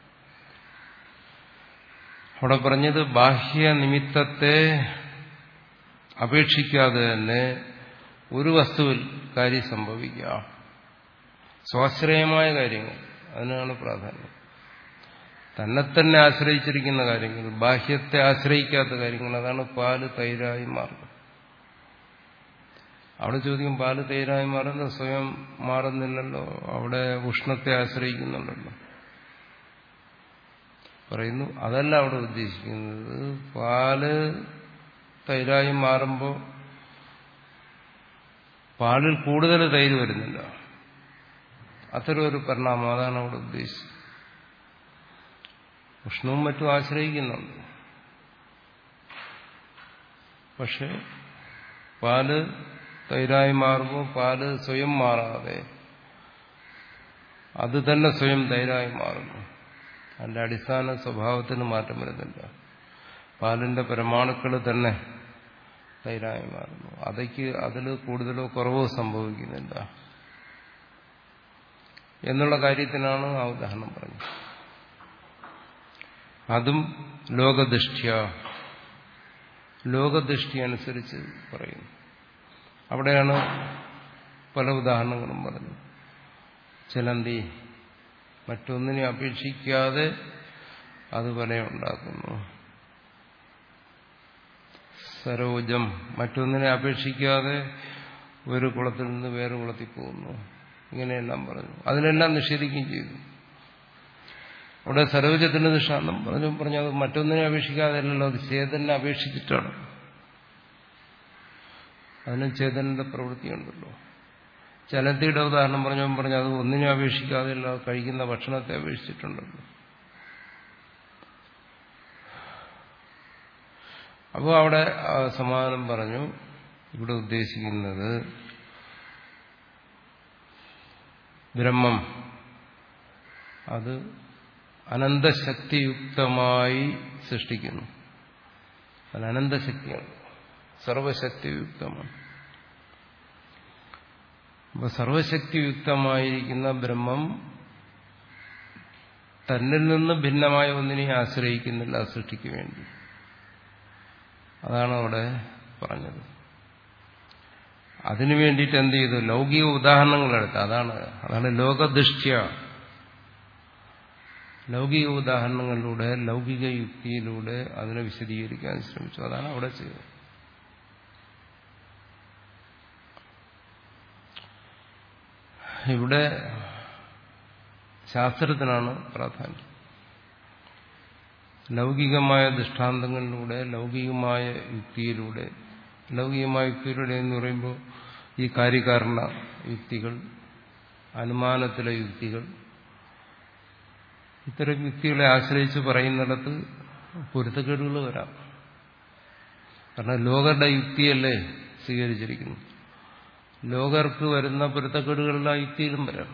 അവിടെ പറഞ്ഞത് ബാഹ്യ നിമിത്തത്തെ അപേക്ഷിക്കാതെ തന്നെ ഒരു വസ്തുവിൽ കാര്യം സംഭവിക്കുക. സ്വാശ്രയമായ കാര്യങ്ങൾ, അതിനാണ് പ്രാധാന്യം. തന്നെ തന്നെ ആശ്രയിച്ചിരിക്കുന്ന കാര്യങ്ങൾ, ബാഹ്യത്തെ ആശ്രയിക്കാത്ത കാര്യങ്ങൾ, അതാണ് പാല് തൈരായി മാറുന്നത്. അവിടെ ചോദിക്കും പാല് തൈരായി മാറുന്നത് സ്വയം മാറുന്നില്ലല്ലോ, അവിടെ ഉഷ്ണത്തെ ആശ്രയിക്കുന്നുണ്ടല്ലോ. പറയുന്നു അതല്ല അവിടെ ഉദ്ദേശിക്കുന്നത്. പാല് തൈരായി മാറുമ്പോൾ പാലിൽ കൂടുതൽ തൈര് വരുന്നില്ല, അത്തരം ഒരു പരിണാമം, അതാണ് അവിടെ ഉദ്ദേശിച്ചത്. ഉഷ്ണവും മറ്റും ആശ്രയിക്കുന്നുണ്ട്. പക്ഷെ പാല് തൈരായി മാറുമ്പോൾ പാല് സ്വയം മാറാതെ അത് തന്നെ സ്വയം തൈരായി മാറുന്നു. അതിന്റെ അടിസ്ഥാന സ്വഭാവത്തിന് മാറ്റം വരുന്നില്ല. പാലിന്റെ പരമാണുക്കൾ തന്നെ തൈരായി മാറുന്നു. അതയ്ക്ക് അതിൽ കൂടുതലോ കുറവോ സംഭവിക്കുന്നില്ല എന്നുള്ള കാര്യത്തിനാണ് ആ ഉദാഹരണം പറഞ്ഞത്. അതും ലോകദൃഷ്ട്യ, ലോകദൃഷ്ടി അനുസരിച്ച് പറയുന്നു. അവിടെയാണ് പല ഉദാഹരണങ്ങളും പറഞ്ഞു. ചിലന്തി മറ്റൊന്നിനെ അപേക്ഷിക്കാതെ അത് വലയം ഉണ്ടാക്കുന്നു. സരോജം മറ്റൊന്നിനെ അപേക്ഷിക്കാതെ ഒരു കുളത്തിൽ നിന്ന് വേറെ കുളത്തിൽ പോകുന്നു. ഇങ്ങനെയെല്ലാം പറഞ്ഞു. അതിനെല്ലാം നിഷേധിക്കുകയും ചെയ്തു. അവിടെ സരോജത്തിന്റെ ദൃഷ്ടാന്തം പറഞ്ഞു പറഞ്ഞു അത് മറ്റൊന്നിനെ അപേക്ഷിക്കാതെ അല്ലല്ലോ, അത് ചേതനെ അപേക്ഷിച്ചിട്ടാണ്. അതിനും ചേതനന്റെ പ്രവൃത്തിയുണ്ടല്ലോ. ചലന്തിയുടെ ഉദാഹരണം പറഞ്ഞു പറഞ്ഞു അത് ഒന്നിനെ അപേക്ഷിക്കാതെ അല്ല, കഴിക്കുന്ന ഭക്ഷണത്തെ അപേക്ഷിച്ചിട്ടുണ്ടല്ലോ. അപ്പോൾ അവിടെ സമാധാനം പറഞ്ഞു. ഇവിടെ ഉദ്ദേശിക്കുന്നത് ബ്രഹ്മം അത് അനന്തശക്തിയുക്തമായി സൃഷ്ടിക്കുന്നു. അത് അനന്തശക്തിയാണ്, സർവശക്തിയുക്തമാണ്. അപ്പൊ സർവശക്തിയുക്തമായിരിക്കുന്ന ബ്രഹ്മം തന്നിൽ നിന്ന് ഭിന്നമായ ഒന്നിനെ ആശ്രയിക്കുന്നില്ല സൃഷ്ടിക്ക് വേണ്ടി. അതാണ് അവിടെ പറഞ്ഞത്. അതിനു വേണ്ടിയിട്ട് എന്ത് ചെയ്തു? ലൗകിക ഉദാഹരണങ്ങളെടുത്ത്. അതാണ് അതാണ് ലോകദൃഷ്ട്യ, ലൗകിക ഉദാഹരണങ്ങളിലൂടെ ലൗകിക യുക്തിയിലൂടെ അതിനെ വിശദീകരിക്കാൻ ശ്രമിച്ചു. അതാണ് അവിടെ ചെയ്തത്. ഇവിടെ ശാസ്ത്രത്തിനാണ് പ്രാധാന്യം. ലൗകികമായ ദൃഷ്ടാന്തങ്ങളിലൂടെ ലൗകികമായ യുക്തിയിലൂടെ, ലൗകികമായ യുക്തിയിലൂടെ എന്ന് പറയുമ്പോൾ ഈ കാര്യകാരണ യുക്തികൾ, അനുമാനത്തിലെ യുക്തികൾ, ഇത്തരം യുക്തികളെ ആശ്രയിച്ച് പറയുന്നിടത്ത് പൊരുത്തക്കേടുകൾ വരാം. കാരണം ലോകരുടെ യുക്തിയല്ലേ സ്വീകരിച്ചിരിക്കുന്നു. ലോകർക്ക് വരുന്ന പൊരുത്തക്കേടുകളുടെ യുക്തിയിലും വരാം.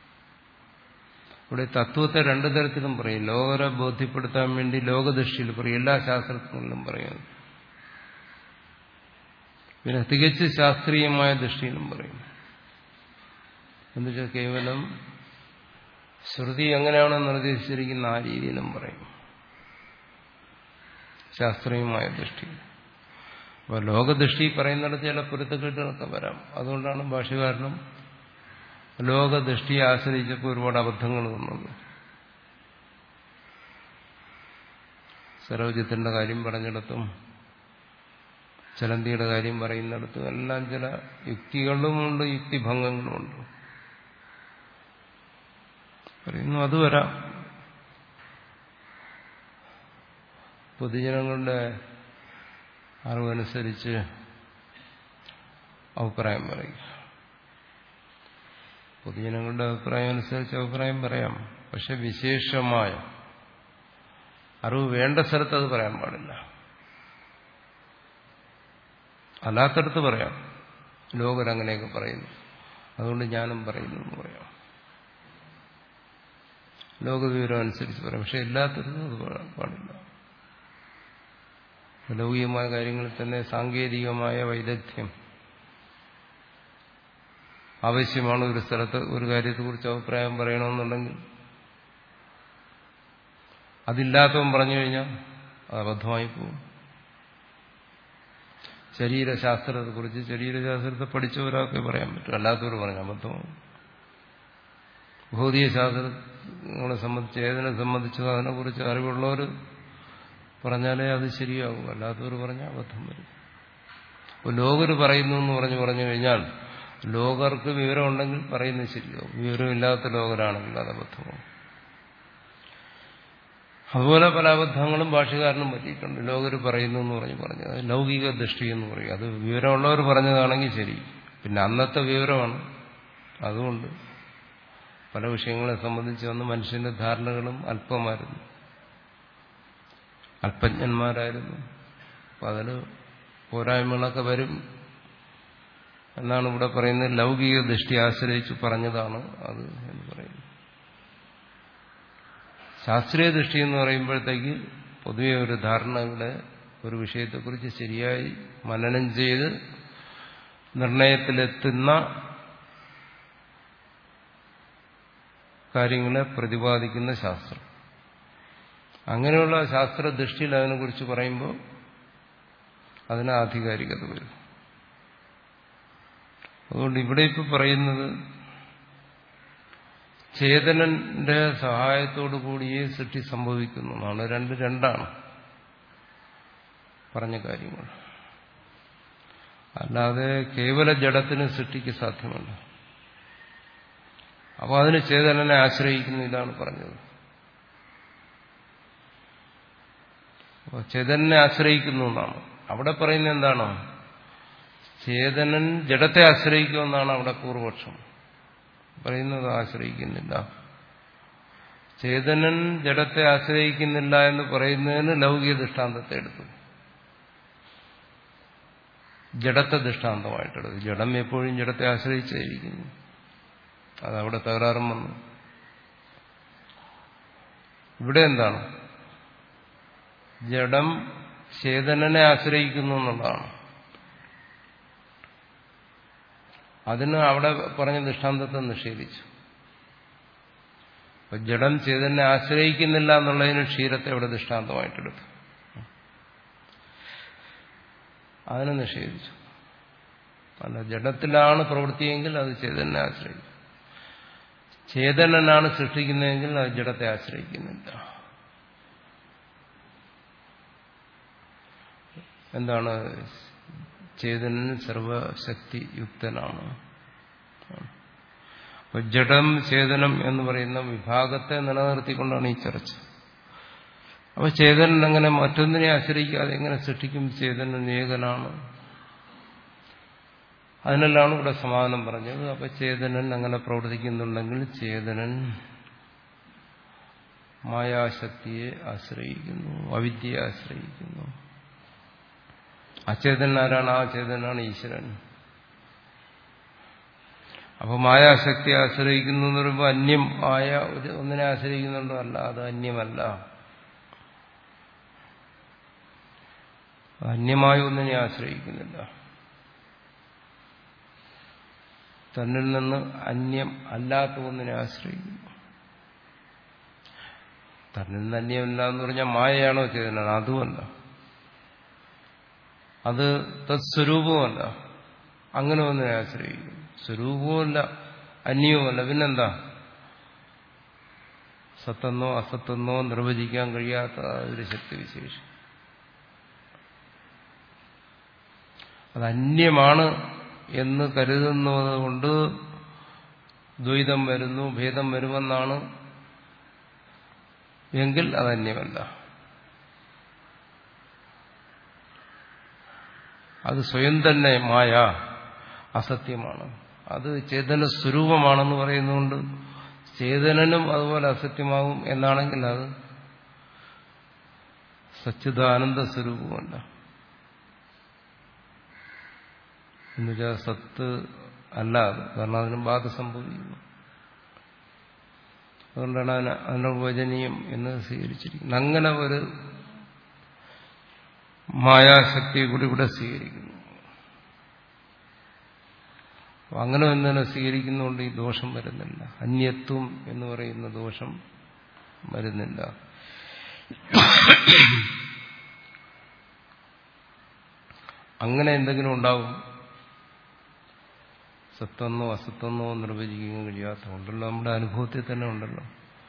ഇവിടെ തത്വത്തെ രണ്ടു തരത്തിലും പറയും. ലോകരെ ബോധ്യപ്പെടുത്താൻ വേണ്ടി ലോകദൃഷ്ടിയിൽ പറയും, എല്ലാ ശാസ്ത്രങ്ങളിലും പറയുന്നു. പിന്നെ തികച്ച് ശാസ്ത്രീയമായ ദൃഷ്ടിയിലും പറയും. എന്നുവെച്ചാൽ കേവലം ശ്രുതി എങ്ങനെയാണോ നിർദ്ദേശിച്ചിരിക്കുന്ന ആ രീതിയിലും പറയും, ശാസ്ത്രീയമായ ദൃഷ്ടി. അപ്പോൾ ലോകദൃഷ്ടി പറയുന്നിടത്ത് ചില പൊരുത്തക്കെട്ടുകളൊക്കെ വരാം. അതുകൊണ്ടാണ് ഭാഷ്യകാരനും ലോകദൃഷ്ടിയെ ആശ്രയിച്ചപ്പോൾ ഒരുപാട് അബദ്ധങ്ങൾ വന്നത്. സരോജത്തിന്റെ കാര്യം പറഞ്ഞിടത്തും ചലന്തിയുടെ കാര്യം പറയുന്നിടത്തും എല്ലാം ചില യുക്തികളുമുണ്ട്, യുക്തിഭംഗങ്ങളുമുണ്ട്. പറയുന്നു അത് വരാം. പൊതുജനങ്ങളുടെ അറിവനുസരിച്ച് അഭിപ്രായം പറയും. പൊതുജനങ്ങളുടെ അഭിപ്രായം അനുസരിച്ച് അഭിപ്രായം പറയാം. പക്ഷെ വിശേഷമായ അറിവ് വേണ്ട സ്ഥലത്ത് അത് പറയാൻ പാടില്ല. അല്ലാത്തടത്ത് പറയാം. ലോകരങ്ങനെയൊക്കെ പറയുന്നു, അതുകൊണ്ട് ഞാനും പറയുന്നു എന്ന് പറയാം. ലോകവിവരം അനുസരിച്ച് പറയാം. പക്ഷെ എല്ലാത്തിടത്തും അത് പറയാൻ പാടില്ല. ലൗകികമായ കാര്യങ്ങളിൽ തന്നെ സാങ്കേതികമായ വൈദഗ്ധ്യം ആവശ്യമാണ്. ഒരു സ്ഥലത്ത് ഒരു കാര്യത്തെക്കുറിച്ച് അഭിപ്രായം പറയണമെന്നുണ്ടെങ്കിൽ അതില്ലാത്തവൻ പറഞ്ഞു കഴിഞ്ഞാൽ അത് അബദ്ധമായി പോകും. ശരീരശാസ്ത്രത്തെക്കുറിച്ച് ശരീരശാസ്ത്രത്തെ പഠിച്ച ഒരാൾക്ക് പറയാൻ പറ്റും, അല്ലാത്തവർ പറഞ്ഞാൽ അബദ്ധമാകും. ഭൗതിക ശാസ്ത്രങ്ങളെ സംബന്ധിച്ച് ഏതിനെ സംബന്ധിച്ചോ അതിനെക്കുറിച്ച് അറിവുള്ളവർ പറഞ്ഞാലേ അത് ശരിയാകും, അല്ലാത്തവർ പറഞ്ഞാൽ അബദ്ധം വരും. അപ്പോൾ ലോകർ പറയുന്നു എന്ന് പറഞ്ഞു പറഞ്ഞു കഴിഞ്ഞാൽ ലോകർക്ക് വിവരമുണ്ടെങ്കിൽ പറയുന്നത് ശരിയാവും, വിവരമില്ലാത്ത ലോകരാണെങ്കിൽ അത് അബദ്ധമാകും. അതുപോലെ പല അബദ്ധങ്ങളും ഭാഷകാരനും പറ്റിയിട്ടുണ്ട്. ലോകർ പറയുന്നു എന്ന് പറഞ്ഞ് പറഞ്ഞത് ലൗകിക ദൃഷ്ടി എന്ന് പറയും. അത് വിവരമുള്ളവർ പറഞ്ഞതാണെങ്കിൽ ശരി, പിന്നെ അന്നത്തെ വിവരമാണ്. അതുകൊണ്ട് പല വിഷയങ്ങളെ സംബന്ധിച്ച് വന്ന് മനുഷ്യന്റെ ധാരണകളും അല്പമായിരുന്നു, അല്പജ്ഞന്മാരായിരുന്നു. അപ്പം അതിൽ പോരായ്മകളൊക്കെ വരും എന്നാണ് ഇവിടെ പറയുന്നത്. ലൗകിക ദൃഷ്ടി ആശ്രയിച്ച് പറഞ്ഞതാണ് അത് എന്ന് പറയുന്നത്. ശാസ്ത്രീയ ദൃഷ്ടി എന്ന് പറയുമ്പോഴത്തേക്ക് പൊതുവെ ഒരു ധാരണയുടെ ഒരു വിഷയത്തെക്കുറിച്ച് ശരിയായി മനനം ചെയ്ത് നിർണയത്തിലെത്തുന്ന കാര്യങ്ങളെ പ്രതിപാദിക്കുന്ന ശാസ്ത്രം. അങ്ങനെയുള്ള ശാസ്ത്രദൃഷ്ടിയിൽ അതിനെക്കുറിച്ച് പറയുമ്പോൾ അതിന് ആധികാരികത വരും. അതുകൊണ്ട് ഇവിടെ ഇപ്പോൾ പറയുന്നത് ചേതനന്റെ സഹായത്തോടു കൂടിയേ സൃഷ്ടി സംഭവിക്കുന്നു എന്നാണ്. രണ്ട് രണ്ടാണ് പറഞ്ഞ കാര്യങ്ങൾ. അല്ലാതെ കേവല ജഡത്തിന് സൃഷ്ടിക്ക് സാധ്യമല്ല. അപ്പോൾ അതിന് ചേതനനെ ആശ്രയിക്കുന്നു, ഇതാണ് പറഞ്ഞത്. അപ്പോൾ ചേതനനെ ആശ്രയിക്കുന്നു എന്നാണ് അവിടെ പറയുന്നത്. എന്താണ്? ചേതനൻ ജഡത്തെ ആശ്രയിക്കുമെന്നാണ് അവിടെ പൂർവപക്ഷം പറയുന്നത്. ആശ്രയിക്കുന്നില്ല. ചേതനൻ ജഡത്തെ ആശ്രയിക്കുന്നില്ല എന്ന് പറയുന്നതിന് ലൗകിക ദൃഷ്ടാന്തത്തെ എടുത്തു, ജഡത്തെ ദൃഷ്ടാന്തമായിട്ടെടുത്തു. ജഡം എപ്പോഴും ജഡത്തെ ആശ്രയിച്ചായിരിക്കുന്നു. അതവിടെ തകരാറും വന്നു. ഇവിടെ എന്താണ്? ജഡം ചേതനനെ ആശ്രയിക്കുന്നു എന്നുള്ളതാണ്. അതിന് അവിടെ പറഞ്ഞ ദൃഷ്ടാന്തത്തെ നിഷേധിച്ചു. അപ്പൊ ജഡം ചേതനെ ആശ്രയിക്കുന്നില്ല എന്നുള്ളതിന് ക്ഷീരത്തെ അവിടെ ദൃഷ്ടാന്തമായിട്ടെടുത്തു. അതിനെ നിഷേധിച്ചു. അല്ല, ജഡത്തിലാണ് പ്രവൃത്തിയെങ്കിൽ അത് ചേതനെ ആശ്രയിക്കും. ചേതനനാണ് സൃഷ്ടിക്കുന്നതെങ്കിൽ അത് ജഡത്തെ ആശ്രയിക്കുന്നില്ല. എന്താണ്? ചേതനൻ സർവശക്തിയുക്തനാണ്. അപ്പൊ ജഡം ചേതനം എന്ന് പറയുന്ന വിഭാഗത്തെ നിലനിർത്തിക്കൊണ്ടാണ് ഈ ചർച്ച. അപ്പൊ ചേതനൻ അങ്ങനെ മറ്റൊന്നിനെ ആശ്രയിക്കാതെ എങ്ങനെ സൃഷ്ടിക്കും? ചേതനൻ ഏകനാണ്. അതിനെല്ലാം ഇവിടെ സമാധാനം പറഞ്ഞത്. അപ്പൊ ചേതനൻ അങ്ങനെ പ്രവർത്തിക്കുന്നുണ്ടെങ്കിൽ ചേതനൻ മായാശക്തിയെ ആശ്രയിക്കുന്നു, അവിദ്യയെ ആശ്രയിക്കുന്നു. അചേതനൻ ആരാണ്? ആ ചേതനാണ് ഈശ്വരൻ. അപ്പൊ മായാശക്തിയെ ആശ്രയിക്കുന്നു എന്ന് പറയുമ്പോൾ അന്യം ആയ ഒന്നിനെ ആശ്രയിക്കുന്നുണ്ടോ? അല്ല, അത് അന്യമല്ല. അന്യമായ ഒന്നിനെ ആശ്രയിക്കുന്നില്ല. തന്നിൽ നിന്ന് അന്യം അല്ലാത്ത ഒന്നിനെ ആശ്രയിക്കുന്നു. തന്നിൽ നിന്ന് അന്യമല്ല എന്ന് പറഞ്ഞാൽ മായയാണോ ചേതനാണ്? അതുമല്ല. അത് തത്സ്വരൂപവുമല്ല. അങ്ങനെ ഒന്നിനെ ആശ്രയിക്കുന്നു. സ്വരൂപവുമല്ല, അന്യവുമല്ല. പിന്നെന്താ? സത്തെന്നോ അസത്തെന്നോ നിർവചിക്കാൻ കഴിയാത്ത ഒരു ശക്തിവിശേഷം. അത് അന്യമാണ് എന്ന് കരുതുന്നത് കൊണ്ട് ദ്വൈതം വരുന്നു, ഭേദം വരുമെന്നാണ് എങ്കിൽ അതന്യമല്ല. അത് സ്വയം തന്നെ മായ, അസത്യമാണ്. അത് ചേതന സ്വരൂപമാണെന്ന് പറയുന്നതുകൊണ്ട് ചേതനനും അതുപോലെ അസത്യമാകും എന്നാണെങ്കിൽ അത് സച്ചിദാനന്ദ സ്വരൂപമല്ല. എന്നുവെച്ചാൽ സത്ത് അല്ല അത്. കാരണം അതിനും ബാധ സംഭവിക്കുന്നു. അതുകൊണ്ടാണ് അതിന് അനിർവചനീയം എന്ന് സ്വീകരിച്ചിരിക്കുന്നത്. അങ്ങനെ ഒരു മായാശക്തിയെ കൂടി ഇവിടെ സ്വീകരിക്കുന്നു. അങ്ങനെ ഒന്നിനെ സ്വീകരിക്കുന്നതുകൊണ്ട് ഈ ദോഷം വരുന്നില്ല. അന്യത്വം എന്ന് പറയുന്ന ദോഷം വരുന്നില്ല. അങ്ങനെ എന്തെങ്കിലും ഉണ്ടാവും. സത്തെന്നോ അസത്തെന്നോ നിർവചിക്കാൻ കഴിയാത്ത ഉണ്ടല്ലോ, നമ്മുടെ അനുഭവത്തിൽ തന്നെ ഉണ്ടല്ലോ.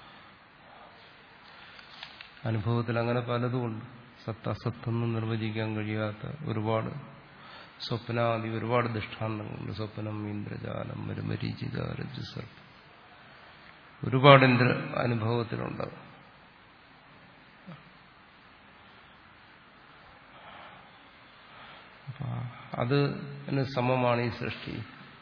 അനുഭവത്തിൽ അങ്ങനെ പലതുമുണ്ട്. സത്ത് അസത്തെന്ന് നിർവചിക്കാൻ കഴിയാത്ത ഒരുപാട് സ്വപ്നാദി ഒരുപാട് ദൃഷ്ടാന്തങ്ങളുണ്ട്. സ്വപ്നം, ഇന്ദ്രജാലം, മരുമരീചിക, രജ്ജുസർപ്പം, ഒരുപാട് ഇന്ദ്ര അനുഭവത്തിലുണ്ട്. അതിന് സമമാണ് ഈ സൃഷ്ടി.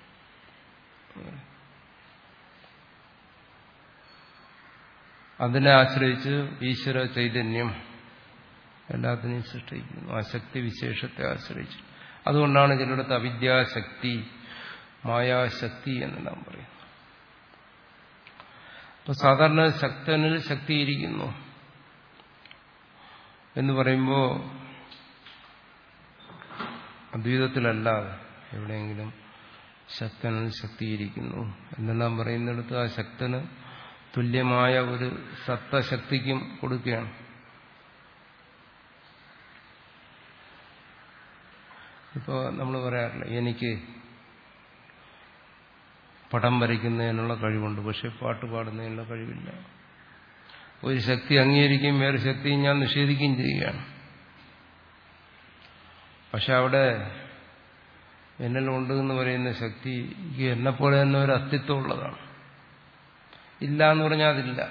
അതിനെ ആശ്രയിച്ച് ഈശ്വര ചൈതന്യം എല്ലാത്തിനെയും സൃഷ്ടിക്കുന്നു. ആ ശക്തി വിശേഷത്തെ ആശ്രയിച്ചു. അതുകൊണ്ടാണ് ചിലയിടത്ത് അവിദ്യാശക്തി, മായാശക്തി എന്നെല്ലാം പറയുന്നത്. അപ്പൊ സാധാരണ ശക്തനിൽ ശക്തിയിരിക്കുന്നു എന്ന് പറയുമ്പോൾ അദ്വൈതത്തിലല്ലാതെ എവിടെയെങ്കിലും ശക്തനിൽ ശക്തിയിരിക്കുന്നു എന്നെല്ലാം പറയുന്നിടത്ത് ആ ശക്തന് തുല്യമായ ഒരു സത്തശക്തിക്കും കൊടുക്കുകയാണ്. ഇപ്പോൾ നമ്മൾ പറയാറില്ല, എനിക്ക് പടം വരയ്ക്കുന്നതിനുള്ള കഴിവുണ്ട്, പക്ഷെ പാട്ട് പാടുന്നതിനുള്ള കഴിവില്ല. ഒരു ശക്തി അംഗീകരിക്കുകയും വേറെ ശക്തിയും ഞാൻ നിഷേധിക്കുകയും ചെയ്യുകയാണ്. പക്ഷെ അവിടെ എന്നിലുണ്ട് എന്ന് പറയുന്ന ശക്തിക്ക് എന്നെപ്പോലെ തന്നെ ഒരു അസ്തിത്വം ഉള്ളതാണ്. ഇല്ല എന്ന് പറഞ്ഞാൽ അതില്ല.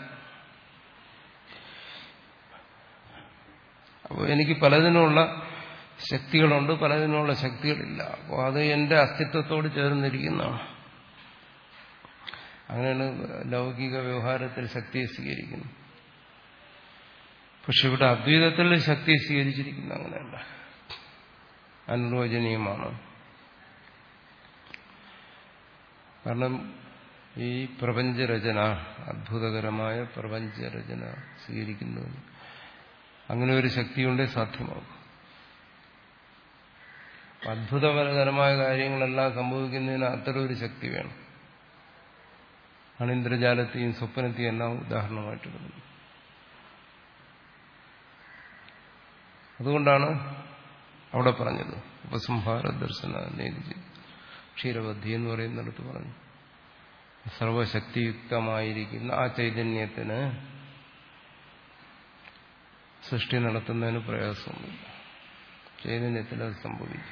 അപ്പോൾ എനിക്ക് പലതിനുള്ള ശക്തികളുണ്ട്, പലതിനുള്ള ശക്തികളില്ല. അപ്പോൾ അത് എന്റെ അസ്തിത്വത്തോട് ചേർന്നിരിക്കുന്നതാണ്. അങ്ങനെയാണ് ലൗകിക വ്യവഹാരത്തിൽ ശക്തിയെ സ്വീകരിക്കുന്നത്. പക്ഷെ ഇവിടെ അദ്വൈതത്തിൽ ശക്തിയെ സ്വീകരിച്ചിരിക്കുന്നത് അങ്ങനെയല്ല, അനിർവചനീയമാണ്. കാരണം ഈ പ്രപഞ്ചരചന, അത്ഭുതകരമായ പ്രപഞ്ചരചന സ്വീകരിക്കുന്നതിന് അങ്ങനെ ഒരു ശക്തിയുണ്ടേ സാധ്യമാകും. അത്ഭുതകരമായ കാര്യങ്ങളെല്ലാം സംഭവിക്കുന്നതിന് അത്തരം ഒരു ശക്തി വേണം. അണിന്ദ്രജാലത്തെയും സ്വപ്നത്തെയും എല്ലാം ഉദാഹരണമായിട്ടിടുന്നത്. അതുകൊണ്ടാണ് അവിടെ പറഞ്ഞത് ഉപസംഹാര ദർശന ക്ഷീരബദ്ധി എന്ന് പറയുന്നിടത്ത് പറഞ്ഞു. സർവശക്തിയുക്തമായിരിക്കുന്ന ആ ചൈതന്യത്തിന് സൃഷ്ടി നടത്തുന്നതിന് പ്രയാസമൊന്നുമില്ല. ചൈതന്യത്തിൽ അത് സംഭവിക്കും.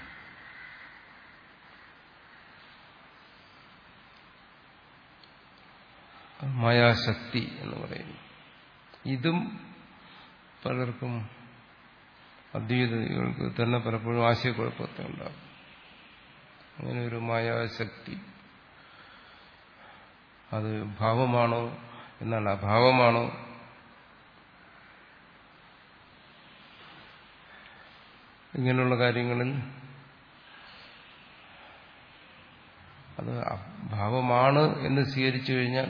മായാശക്തി എന്ന് പറയുന്നു. ഇതും പലർക്കും അദ്വൈതികൾക്ക് തന്നെ പലപ്പോഴും ആശയക്കുഴപ്പത്തെ ഉണ്ടാകും. അങ്ങനെ ഒരു മായാശക്തി അത് ഭാവമാണോ എന്നല്ല, അഭാവമാണോ? ഇങ്ങനെയുള്ള കാര്യങ്ങളിൽ അത് ഭാവമാണ് എന്ന് സ്വീകരിച്ചു കഴിഞ്ഞാൽ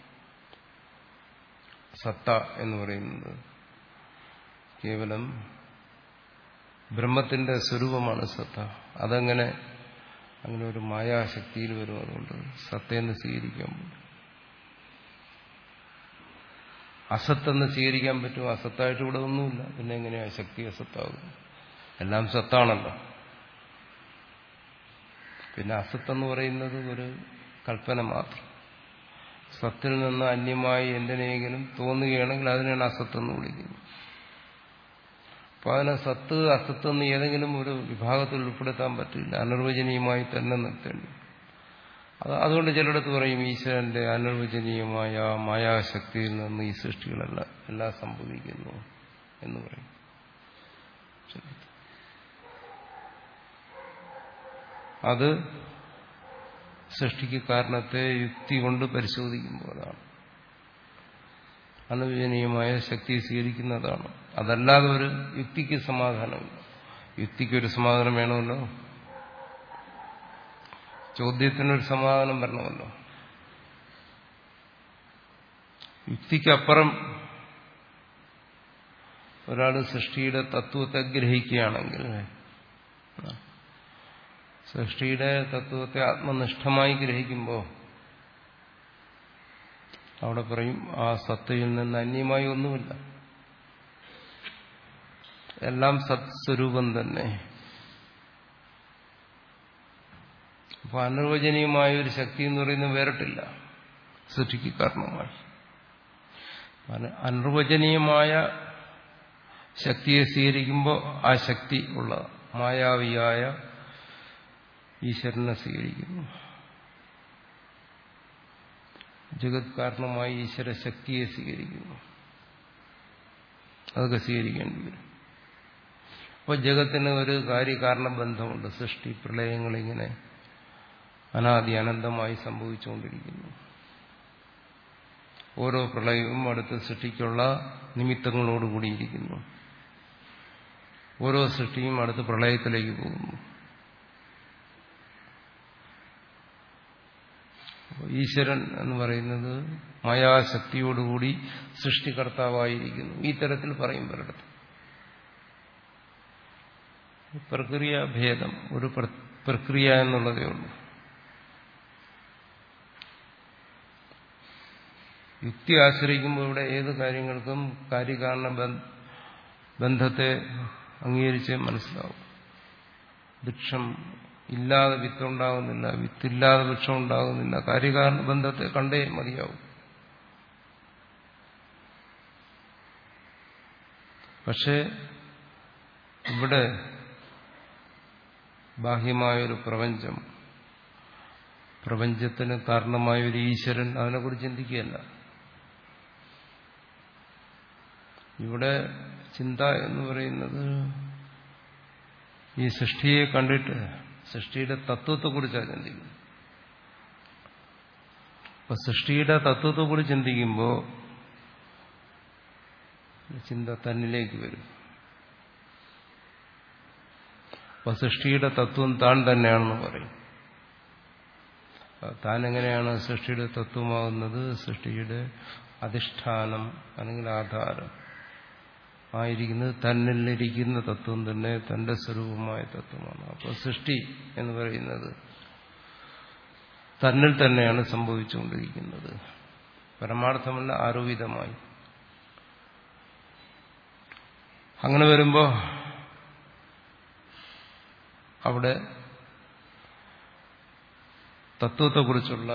സത്ത എന്ന് പറയുന്നത് കേവലം ബ്രഹ്മത്തിന്റെ സ്വരൂപമാണ് സത്ത. അതങ്ങനെ അങ്ങനെ ഒരു മായാശക്തിയിൽ വരും. അതുകൊണ്ട് സത്തയെന്ന് സ്വീകരിക്കാൻ പറ്റും. അസത്തെന്ന് സ്വീകരിക്കാൻ പറ്റും. അസത്തായിട്ട് ഇവിടെ ഒന്നുമില്ല. പിന്നെ എങ്ങനെയാ ശക്തി അസത്താകും? എല്ലാം സത്താണല്ലോ. പിന്നെ അസത്തെന്ന് പറയുന്നത് ഒരു കൽപ്പന മാത്രം. സത്തിൽ നിന്ന് അന്യമായി എന്തിനെങ്കിലും തോന്നുകയാണെങ്കിൽ അതിനാണ് അസത്തെന്ന് വിളിക്കുന്നത്. അപ്പൊ അതിനെ സത്ത് അസത്തെന്ന് ഏതെങ്കിലും ഒരു വിഭാഗത്തിൽ ഉൾപ്പെടുത്താൻ പറ്റില്ല. അനിർവചനീയമായി തന്നെ നിർത്തേണ്ടി. അത് അതുകൊണ്ട് ചിലയിടത്ത് പറയും ഈശ്വരന്റെ അനിർവചനീയമായ മായാശക്തിയിൽ നിന്ന് ഈ സൃഷ്ടികളെല്ലാം എല്ലാം സംഭവിക്കുന്നു എന്ന് പറയും. അത് സൃഷ്ടിക്ക് കാരണത്തെ യുക്തി കൊണ്ട് പരിശോധിക്കുമ്പോഴാണ് അനുവചനീയമായ ശക്തി സ്വീകരിക്കുന്നതാണ്. അതല്ലാതെ ഒരു യുക്തിക്ക് സമാധാനമില്ല. യുക്തിക്കൊരു സമാധാനം വേണമല്ലോ. ചോദ്യത്തിനൊരു സമാധാനം വരണമല്ലോ. യുക്തിക്കപ്പുറം ഒരാൾ സൃഷ്ടിയുടെ തത്വത്തെ ഗ്രഹിക്കുകയാണെങ്കിൽ, സൃഷ്ടിയുടെ തത്വത്തെ ആത്മനിഷ്ഠമായി ഗ്രഹിക്കുമ്പോൾ അവിടെ പറയും ആ സത്തയിൽ നിന്ന് അന്യമായി ഒന്നുമില്ല, എല്ലാം സത്സ്വരൂപം തന്നെ. അപ്പൊ അനിർവചനീയമായ ഒരു ശക്തി എന്ന് പറയുന്നത് വേറിട്ടില്ല സൃഷ്ടിക്ക് കാരണമായി. അനിർവചനീയമായ ശക്തിയെ സ്വീകരിക്കുമ്പോൾ ആ ശക്തി ഉള്ള മായാവിയായ ഈശ്വരനെ സ്വീകരിക്കുന്നു. ജഗത് കാരണമായി ഈശ്വര ശക്തിയെ സ്വീകരിക്കുന്നു. അതൊക്കെ സ്വീകരിക്കേണ്ടി വരും. അപ്പോൾ ജഗത്തിന് ഒരു കാര്യകാരണ ബന്ധമുണ്ട്. സൃഷ്ടി പ്രളയങ്ങളിങ്ങനെ അനാദി അനന്തമായി സംഭവിച്ചുകൊണ്ടിരിക്കുന്നു. ഓരോ പ്രളയവും അടുത്ത സൃഷ്ടിക്കുള്ള നിമിത്തങ്ങളോടുകൂടിയിരിക്കുന്നു. ഓരോ സൃഷ്ടിയും അടുത്ത പ്രളയത്തിലേക്ക് പോകുന്നു. ഈശ്വരൻ എന്ന് പറയുന്നത് മായാശക്തിയോടുകൂടി സൃഷ്ടികർത്താവായിരിക്കുന്നു. ഈ തരത്തിൽ പറയും പലയിടത്ത്. പ്രക്രിയ ഭേദം, ഒരു പ്രക്രിയ എന്നുള്ളതേ ഉള്ളൂ. യുക്തി ആശ്രയിക്കുമ്പോൾ ഇവിടെ ഏത് കാര്യങ്ങൾക്കും കാര്യകാരണ ബന്ധത്തെ അംഗീകരിച്ചേ മനസ്സിലാവും. വൃക്ഷം ഇല്ലാതെ വിത്തുണ്ടാകുന്നില്ല, വിത്തില്ലാതെ വൃക്ഷം ഉണ്ടാകുന്നില്ല. കാര്യകാരണ ബന്ധത്തെ കണ്ടേ മതിയാവും. പക്ഷേ ഇവിടെ ബാഹ്യമായൊരു പ്രപഞ്ചം, പ്രപഞ്ചത്തിന് കാരണമായൊരു ഈശ്വരൻ, അതിനെക്കുറിച്ച് ചിന്തിക്കുകയല്ല. ഇവിടെ ചിന്ത എന്ന് പറയുന്നത് ഈ സൃഷ്ടിയെ കണ്ടിട്ട് സൃഷ്ടിയുടെ തത്വത്തെക്കുറിച്ചാണ് ചിന്തിക്കുന്നത്. അപ്പൊ സൃഷ്ടിയുടെ തത്വത്തെക്കുറിച്ച് ചിന്തിക്കുമ്പോൾ ചിന്ത തന്നിലേക്ക് വരും. അപ്പൊ സൃഷ്ടിയുടെ തത്വം താൻ തന്നെയാണെന്ന് പറയും. താൻ എങ്ങനെയാണ് സൃഷ്ടിയുടെ തത്വമാകുന്നത്? സൃഷ്ടിയുടെ അധിഷ്ഠാനം അല്ലെങ്കിൽ ആധാരം ആയിരിക്കുന്നത് തന്നിലിരിക്കുന്ന തത്വം തന്നെ, തന്റെ സ്വരൂപമായ തത്വമാണ്. അപ്പോൾ സൃഷ്ടി എന്ന് പറയുന്നത് തന്നിൽ തന്നെയാണ് സംഭവിച്ചുകൊണ്ടിരിക്കുന്നത്. പരമാർത്ഥമല്ല, ആരോപിതമായി. അങ്ങനെ വരുമ്പോൾ അവിടെ തത്വത്തെക്കുറിച്ചുള്ള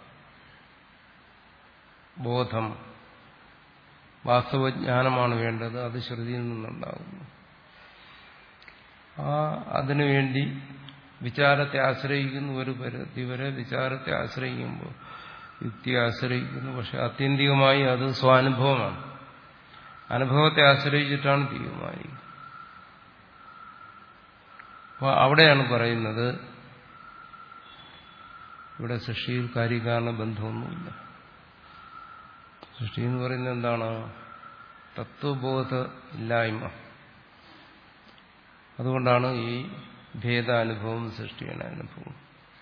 ബോധം, വാസ്തവജ്ഞാനമാണ് വേണ്ടത്. അത് ശ്രുതിയിൽ നിന്നുണ്ടാകുന്നു. ആ അതിനുവേണ്ടി വിചാരത്തെ ആശ്രയിക്കുന്നു. ഒരു പരിധി വരെ വിചാരത്തെ ആശ്രയിക്കുമ്പോൾ യുക്തിയെ ആശ്രയിക്കുന്നു. പക്ഷെ ആത്യന്തികമായി അത് സ്വാനുഭവമാണ്. അനുഭവത്തെ ആശ്രയിച്ചിട്ടാണ് തീരുമാനിക്കുന്നത്. അപ്പോൾ അവിടെയാണ് പറയുന്നത് ഇവിടെ സൃഷ്ടിയിൽ കാര്യകാരണ ബന്ധമൊന്നുമില്ല. സൃഷ്ടി എന്ന് പറയുന്നത് എന്താണ്? തത്വബോധ ഇല്ലായ്മ. അതുകൊണ്ടാണ് ഈ ഭേദാനുഭവം സൃഷ്ടിയുടെ അനുഭവം.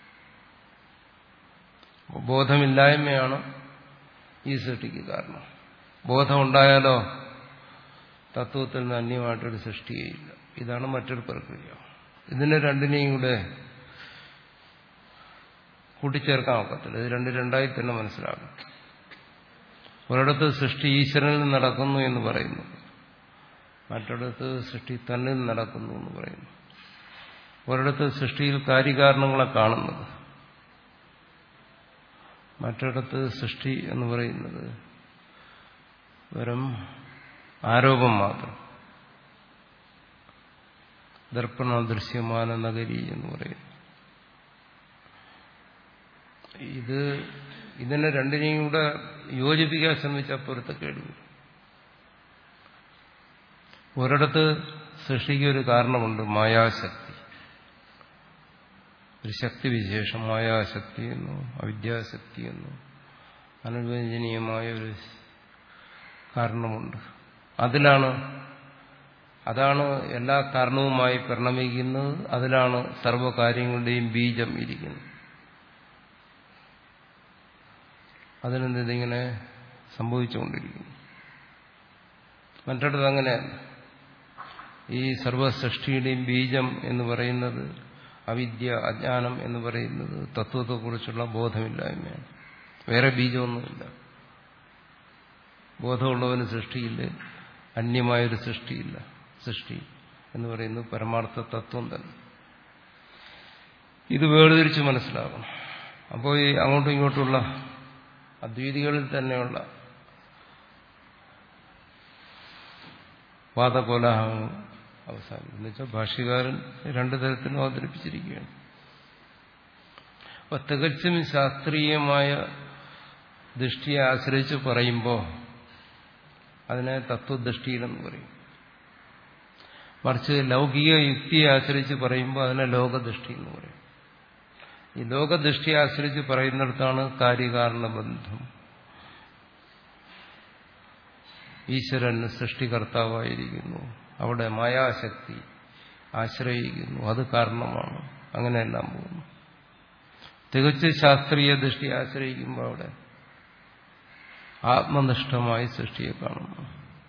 ബോധമില്ലായ്മയാണ് ഈ സൃഷ്ടിക്ക് കാരണം. ബോധമുണ്ടായാലോ തത്വത്തിൽ നിന്ന് അന്യമായിട്ടൊരു സൃഷ്ടിയേയില്ല. ഇതാണ് മറ്റൊരു പ്രക്രിയ. ഇതിനെ രണ്ടിനെയും കൂടെ കൂട്ടിച്ചേർക്കാൻ ഒക്കത്തില്ല. ഇത് രണ്ട് രണ്ടായി തന്നെ മനസ്സിലാകും. ഒരിടത്ത് സൃഷ്ടി ഈശ്വരനിൽ നടക്കുന്നു എന്ന് പറയുന്നു, മറ്റൊരിടത്ത് സൃഷ്ടി തന്നിൽ നടക്കുന്നു എന്ന് പറയുന്നു. ഒരിടത്ത് സൃഷ്ടിയിൽ കാര്യകാരണങ്ങളെ കാണുന്നത്, മറ്റൊരിടത്ത് സൃഷ്ടി എന്ന് പറയുന്നത് വെറും ആരോപം മാത്രം. ദർപ്പണ ദൃശ്യമാന നഗരി എന്ന് പറയുന്നു. ഇത് ഇതിനെ രണ്ടിനെയും കൂടെ യോജിപ്പിക്കാൻ ശ്രമിച്ച പൊരുത്തക്കേട്. ഒരിടത്ത് സൃഷ്ടിക്ക് ഒരു കാരണമുണ്ട്, മായാശക്തി. ഒരു ശക്തിവിശേഷം, മായാശക്തി എന്നോ അവിദ്യാശക്തി എന്നോ അനുവചനീയമായ ഒരു കാരണമുണ്ട്. അതിലാണ് അതാണ് എല്ലാ കാരണവുമായി പരിണമിക്കുന്നത്. അതിലാണ് സർവ്വകാര്യങ്ങളുടെയും ബീജം ഇരിക്കുന്നത്. അതിനെന്തിങ്ങനെ സംഭവിച്ചുകൊണ്ടിരിക്കുന്നു. മറ്റിടത്ത് അങ്ങനെയല്ല. ഈ സർവസൃഷ്ടിയുടെയും ബീജം എന്ന് പറയുന്നത് അവിദ്യ, അജ്ഞാനം എന്ന് പറയുന്നത് തത്വത്തെക്കുറിച്ചുള്ള ബോധമില്ലായ്മയാണ്. വേറെ ബീജമൊന്നുമില്ല. ബോധമുള്ളവന് സൃഷ്ടിയില്ല, അന്യമായൊരു സൃഷ്ടിയില്ല. സൃഷ്ടി എന്ന് പറയുന്നത് പരമാർത്ഥ തത്വം തന്നെ. ഇത് വേർതിരിച്ച് മനസ്സിലാക്കണം. അപ്പോൾ ഈ അങ്ങോട്ടും ഇങ്ങോട്ടുള്ള അദ്വൈതികളിൽ തന്നെയുള്ള വാദകോലാഹലങ്ങൾ അവസാനിക്കും. എന്നുവെച്ചാൽ ഭാഷ്യകാരൻ രണ്ടു തരത്തിലും അവതരിപ്പിച്ചിരിക്കുകയാണ്. അപ്പൊ തികച്ചും ശാസ്ത്രീയമായ ദൃഷ്ടിയെ ആശ്രയിച്ച് പറയുമ്പോൾ അതിനെ തത്വദൃഷ്ടിയിലെന്ന് പറയും. മറിച്ച് ലൗകിക യുക്തിയെ ആശ്രയിച്ച് പറയുമ്പോൾ അതിനെ ലോകദൃഷ്ടി എന്ന് പറയും. ഈ ലോകദൃഷ്ടിയെ ആശ്രയിച്ച് പറയുന്നിടത്താണ് കാര്യകാരണ ബന്ധം. ഈശ്വരൻ സൃഷ്ടികർത്താവായിരിക്കുന്നു, അവിടെ മായാശക്തി ആശ്രയിക്കുന്നു, അത് കാരണമാണ്. അങ്ങനെയെല്ലാം പോകുന്നു. തികച്ച് ശാസ്ത്രീയ ദൃഷ്ടി ആശ്രയിക്കുമ്പോൾ അവിടെ ആത്മനിഷ്ഠമായി സൃഷ്ടിയെ കാണുന്നു.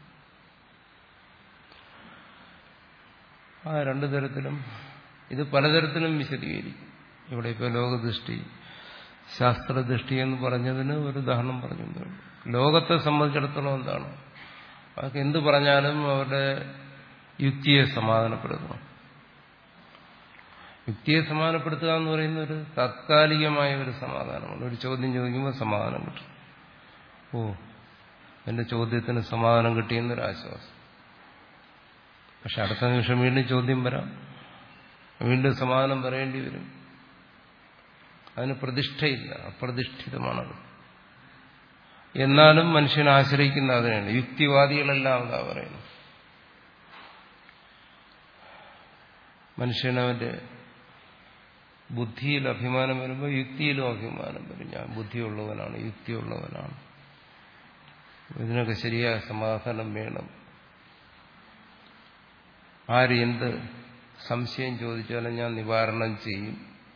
ആ രണ്ടു തരത്തിലും ഇത് പലതരത്തിലും വിശദീകരിക്കും. ഇവിടെ ഇപ്പോൾ ലോകദൃഷ്ടി, ശാസ്ത്രദൃഷ്ടി എന്ന് പറഞ്ഞതിന് ഒരു ഉദാഹരണം പറഞ്ഞു. ലോകത്തെ സംബന്ധിച്ചിടത്തോളം എന്താണ്, അതൊക്കെ എന്ത് പറഞ്ഞാലും അവരുടെ യുക്തിയെ സമാധാനപ്പെടുത്തണം. യുക്തിയെ സമാധാനപ്പെടുത്തുക എന്ന് പറയുന്ന ഒരു താത്കാലികമായ ഒരു സമാധാനമാണ്. ഒരു ചോദ്യം ചോദിക്കുമ്പോൾ സമാധാനം കിട്ടും. ഓ, എന്റെ ചോദ്യത്തിന് സമാധാനം കിട്ടിയെന്നൊരാശ്വാസം. പക്ഷെ അടുത്ത നിമിഷം വീണ്ടും ചോദ്യം വരാം, വീണ്ടും സമാധാനം പറയേണ്ടി വരും. അതിന് പ്രതിഷ്ഠയില്ല, അപ്രതിഷ്ഠിതമാണത്. എന്നാലും മനുഷ്യനെ ആശ്രയിക്കുന്ന അതിനാണ്. യുക്തിവാദികളെല്ലാം എന്താ പറയുന്നത്, മനുഷ്യനവന്റെ ബുദ്ധിയിൽ അഭിമാനം വരുമ്പോൾ യുക്തിയിലും അഭിമാനം വരും. ഞാൻ ബുദ്ധിയുള്ളവനാണ്, യുക്തിയുള്ളവനാണ്, ഇതിനൊക്കെ ശരിയായ സമാധാനം വേണം. ആര് എന്ത് സംശയം ചോദിച്ചാലും ഞാൻ നിവാരണം ചെയ്യും.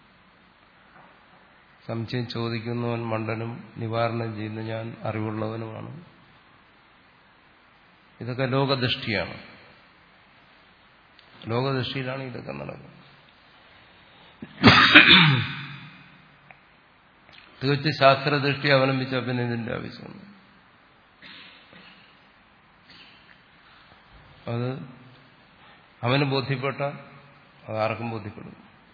സംശയം ചോദിക്കുന്നവൻ മണ്ടനും നിവാരണം ചെയ്യുന്ന ഞാൻ അറിവുള്ളവനുമാണ്. ഇതൊക്കെ ലോകദൃഷ്ടിയാണ്. ലോകദൃഷ്ടിയിലാണ് ഇതൊക്കെ നടക്കുന്നത്. തികച്ച് ശാസ്ത്രദൃഷ്ടി അവലംബിച്ച പിന്നെ ഇതിന്റെ ആവശ്യമുണ്ട്. അത് അവന് ബോധ്യപ്പെട്ടാൽ അത് ആർക്കും ബോധ്യപ്പെടും.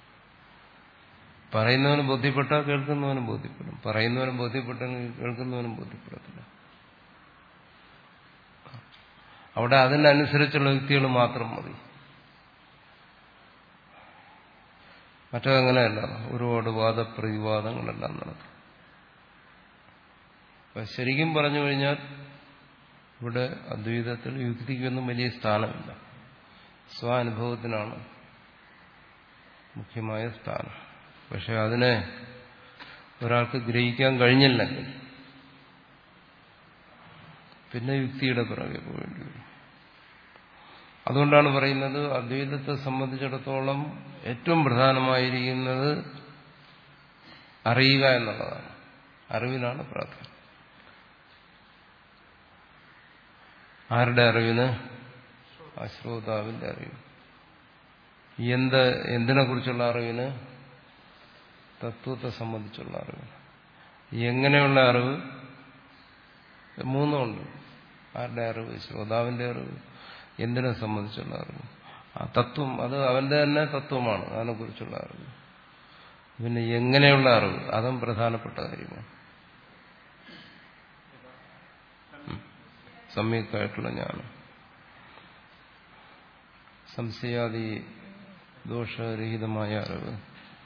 പറയുന്നവന് ബോധ്യപ്പെട്ടാൽ കേൾക്കുന്നവനും ബോധ്യപ്പെടും, പറയുന്നവനും ബോധ്യപ്പെട്ടെങ്കിൽ കേൾക്കുന്നവനും ബോധ്യപ്പെടത്തില്ല. അവിടെ അതിനനുസരിച്ചുള്ള യുക്തികൾ മാത്രം മതി. മറ്റതങ്ങനെയല്ല, ഒരുപാട് വാദപ്രതിവാദങ്ങളെല്ലാം നടക്കും. അപ്പൊ ശരിക്കും പറഞ്ഞു കഴിഞ്ഞാൽ ഇവിടെ അദ്വൈതത്തിൽ യുക്തിക്കൊന്നും വലിയ സ്ഥാനമില്ല. സ്വാനുഭവത്തിനാണ് മുഖ്യമായ സ്ഥാനം. പക്ഷെ അതിനെ ഒരാൾക്ക് ഗ്രഹിക്കാൻ കഴിഞ്ഞില്ലെങ്കിൽ പിന്നെ യുക്തിയുടെ പിറകെ പോകേണ്ടി വരും. അതുകൊണ്ടാണ് പറയുന്നത് അദ്വൈതത്തെ സംബന്ധിച്ചിടത്തോളം ഏറ്റവും പ്രധാനമായിരിക്കുന്നത് അറിയുക എന്നുള്ളതാണ്. അറിവിനാണ് പ്രാധാന്യം. ആരുടെ അറിവിന്? അശ്രോതാവിന്റെ അറിവ്. എന്ത് എന്തിനെ കുറിച്ചുള്ള അറിവിന്? തത്വത്തെ സംബന്ധിച്ചുള്ള അറിവ്. എങ്ങനെയുള്ള അറിവ്? മൂന്നുമുണ്ട്. ആരുടെ അറിവ്? ശ്രോതാവിന്റെ അറിവ്. എന്തിനെ സംബന്ധിച്ചുള്ള അറിവ്? ആ തത്വം, അത് അവന്റെ തന്നെ തത്വമാണ്, അതിനെക്കുറിച്ചുള്ള അറിവ്. പിന്നെ എങ്ങനെയുള്ള അറിവ്? അതും പ്രധാനപ്പെട്ട കാര്യമാണ്. സമ്യക്കായിട്ടുള്ള ജ്ഞാനം, സംശയാദി ദോഷരഹിതമായ അറിവ്,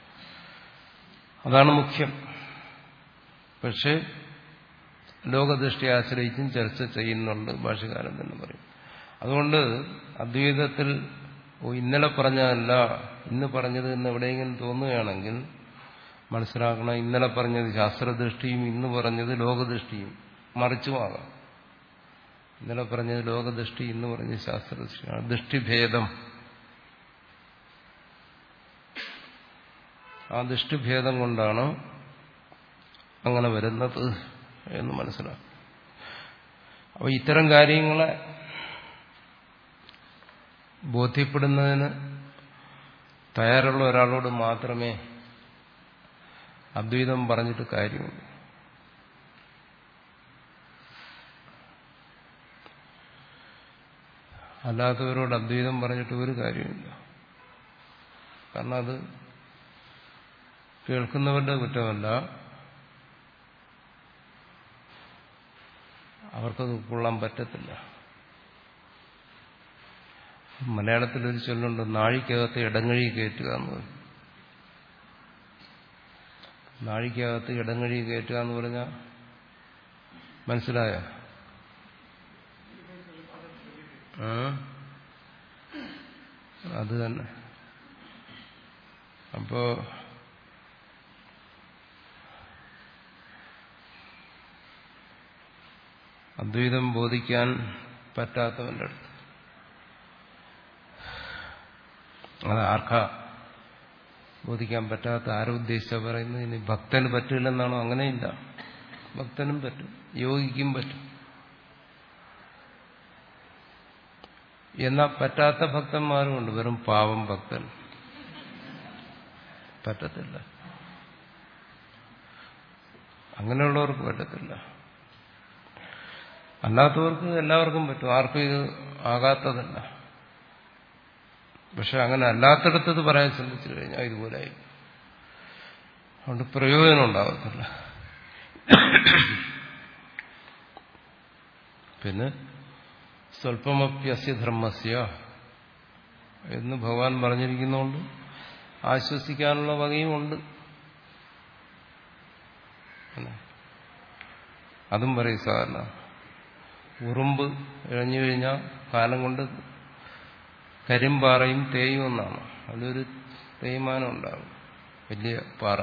അതാണ് മുഖ്യം. പക്ഷെ ലോകദൃഷ്ടി ആശ്രയിച്ചും ചർച്ച ചെയ്യുന്നുണ്ട് ഭാഷ്യകാരൻ എന്ന് പറയും. അതുകൊണ്ട് അദ്വൈതത്തിൽ ഇന്നലെ പറഞ്ഞതല്ല ഇന്ന് പറഞ്ഞത് എന്ന് എവിടെയെങ്കിലും തോന്നുകയാണെങ്കിൽ മനസ്സിലാക്കണം, ഇന്നലെ പറഞ്ഞത് ശാസ്ത്രദൃഷ്ടിയും ഇന്ന് പറഞ്ഞത് ലോകദൃഷ്ടിയും മറിച്ചുമാകാം. ഇന്നലെ പറഞ്ഞത് ലോകദൃഷ്ടി, ഇന്ന് പറഞ്ഞത് ശാസ്ത്രദൃഷ്ടിയാണ്. ദൃഷ്ടിഭേദം, ആ ദൃഷ്ടിഭേദം കൊണ്ടാണ് അങ്ങനെ വരുന്നത് എന്ന് മനസ്സിലാക്കും. അപ്പോൾ ഇത്തരം കാര്യങ്ങളെ ബോധ്യപ്പെടുന്നതിന് തയ്യാറുള്ള ഒരാളോട് മാത്രമേ അദ്വൈതം പറഞ്ഞിട്ട് കാര്യമുള്ളൂ. അല്ലാത്തവരോട് അദ്വൈതം പറഞ്ഞിട്ട് ഒരു കാര്യമില്ല. കാരണം അത് കേൾക്കുന്നവരുടെ കുറ്റമല്ല, അവർക്കത് ഉൾക്കൊള്ളാൻ പറ്റത്തില്ല. മലയാളത്തിലൊരു ചൊല്ലുണ്ട്, നാഴിക്കകത്ത് ഇടങ്ങഴി കയറ്റുക എന്ന് പറയും. നാഴിക്കകത്ത് ഇടങ്ങഴി കയറ്റുക എന്ന് പറഞ്ഞാൽ മനസ്സിലായോ? അത് തന്നെ. അപ്പോ അദ്വൈതം ബോധിക്കാൻ പറ്റാത്തവന്റെ അടുത്ത് അത് ആർക്കാ ബോധിക്കാൻ പറ്റാത്ത? ആരും ഉദ്ദേശിച്ച പറയുന്നത് ഇനി ഭക്തന് പറ്റില്ലെന്നാണോ? അങ്ങനെയില്ല, ഭക്തനും പറ്റും, യോഗിക്കും പറ്റും. എന്നാൽ പറ്റാത്ത ഭക്തന്മാരുമുണ്ട്. വെറും പാവം ഭക്തൻ പറ്റത്തില്ല, അങ്ങനെയുള്ളവർക്ക് പറ്റത്തില്ല. അല്ലാത്തവർക്ക് എല്ലാവർക്കും പറ്റും, ആർക്കും ഇത് ആകാത്തതല്ല. പക്ഷെ അങ്ങനെ അല്ലാത്തടത്തത് പറയാൻ ശ്രമിച്ചു കഴിഞ്ഞാൽ ഇതുപോലെയായി, അതുകൊണ്ട് പ്രയോജനം ഉണ്ടാകത്തില്ല. പിന്നെ സ്വൽപ്പമപ്യസ്യ ധർമ്മസ്യ എന്ന് ഭഗവാൻ പറഞ്ഞിരിക്കുന്നതുകൊണ്ട് ആശ്വസിക്കാനുള്ള വകയുമുണ്ട്. അതും പറയും സാധാരണ, ഉറുമ്പ് ഇഴഞ്ഞു കഴിഞ്ഞാൽ കാലം കൊണ്ട് കരിമ്പാറയും തേയും എന്നാണ്. അതിലൊരു തേയ്മാനം ഉണ്ടാകും, വലിയ പാറ.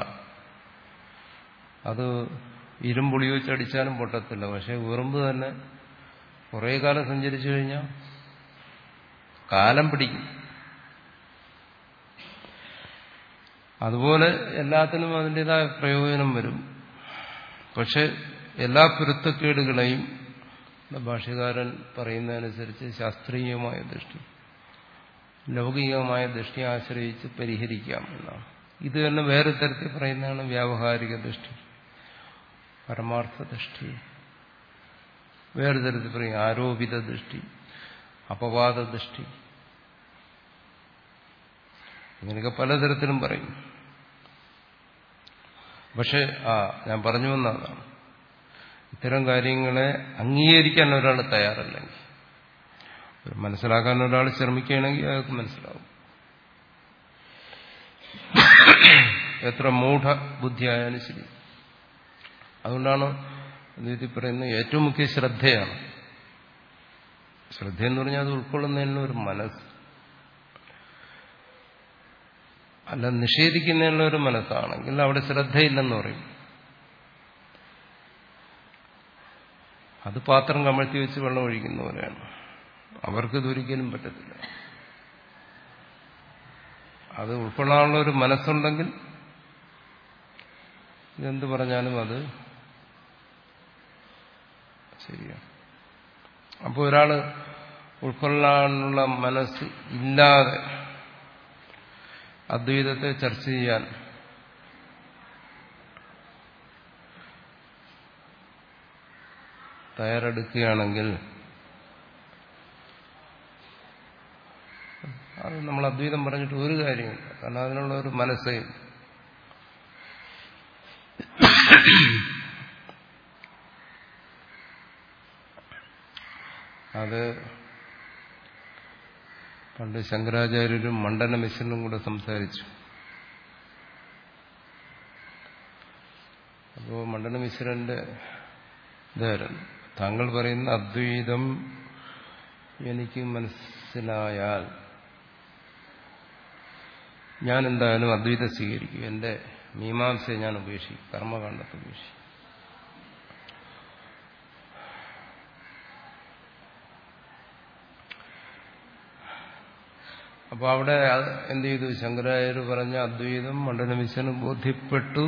അത് ഇരുമ്പുളി വെച്ചടിച്ചാലും പൊട്ടത്തില്ല. പക്ഷെ ഉറുമ്പ് തന്നെ കുറേ കാലം സഞ്ചരിച്ചു കഴിഞ്ഞാൽ കാലം പിടിക്കും. അതുപോലെ എല്ലാത്തിനും അതിൻ്റെതായ പ്രയോജനം വരും. പക്ഷെ എല്ലാ പൊരുത്തക്കേടുകളെയും ഭാഷ്യകാരൻ പറയുന്നതനുസരിച്ച് ശാസ്ത്രീയമായ ദൃഷ്ടി, ലൗകികമായ ദൃഷ്ടി ആശ്രയിച്ച് പരിഹരിക്കാം എന്നാണ്. ഇത് തന്നെ വേറെ തരത്തിൽ പറയുന്നതാണ് വ്യാവഹാരിക ദൃഷ്ടി, പരമാർത്ഥ ദൃഷ്ടി. വേറെ തരത്തിൽ പറയും ആരോപിത ദൃഷ്ടി, അപവാദ ദൃഷ്ടി, ഇങ്ങനെയൊക്കെ പലതരത്തിലും പറയും. പക്ഷെ ആ ഞാൻ പറഞ്ഞു വന്നതാണ്, ഇത്തരം കാര്യങ്ങളെ അംഗീകരിക്കാൻ ഒരാൾ തയ്യാറല്ലെങ്കിൽ, മനസ്സിലാക്കാൻ ഒരാൾ ശ്രമിക്കുകയാണെങ്കിൽ അയാൾക്ക് മനസ്സിലാവും. എത്ര മൂഢബുദ്ധിയായാലും ശരി. അതുകൊണ്ടാണ് അദ്വൈതി പറയുന്നത് ഏറ്റവും മുഖ്യ ശ്രദ്ധയാണ്. ശ്രദ്ധയെന്ന് പറഞ്ഞാൽ അത് ഉൾക്കൊള്ളുന്നതിനുള്ള ഒരു മനസ്സ്, അല്ല നിഷേധിക്കുന്നതിനുള്ള ഒരു മനസ്സാണെങ്കിൽ അവിടെ ശ്രദ്ധയില്ലെന്ന് പറയും. അത് പാത്രം കമഴ്ത്തി വെച്ച് വെള്ളം ഒഴിക്കുന്ന പോലെയാണ്. അവർക്കിതൊരിക്കലും പറ്റത്തില്ല. അത് ഉൾക്കൊള്ളാനുള്ള ഒരു മനസ്സുണ്ടെങ്കിൽ ഇതെന്ത് പറഞ്ഞാലും അത് ശരിയാണ്. അപ്പോൾ ഒരാള് ഉൾക്കൊള്ളാനുള്ള മനസ്സ് ഇല്ലാതെ അദ്വൈതത്തെ ചർച്ച ചെയ്യാൻ തയ്യാറെടുക്കുകയാണെങ്കിൽ അത് നമ്മൾ അദ്വൈതം പറഞ്ഞിട്ട് ഒരു കാര്യമില്ല. കാരണം അതിനുള്ള ഒരു മനസ്സേ അത് പണ്ട് ശങ്കരാചാര്യരും മണ്ഡന മിശ്രനും കൂടെ സംസാരിച്ചു. അപ്പോൾ മണ്ഡന മിശ്രന്റെ ഇതായിരുന്നു, താങ്കൾ പറയുന്ന അദ്വൈതം എനിക്ക് മനസ്സിലായാൽ ഞാൻ എന്തായാലും അദ്വൈതം സ്വീകരിക്കും. എന്റെ മീമാംസയെ ഞാൻ ഉപേക്ഷിക്കും, കർമ്മകാണ്ഡത്തെ ഉപേക്ഷിക്കും. അപ്പൊ അവിടെ എന്ത് ചെയ്തു? ശങ്കരാചാര്യർ പറഞ്ഞ അദ്വൈതം മണ്ഡലമിശ്രന് ബോധ്യപ്പെട്ടു,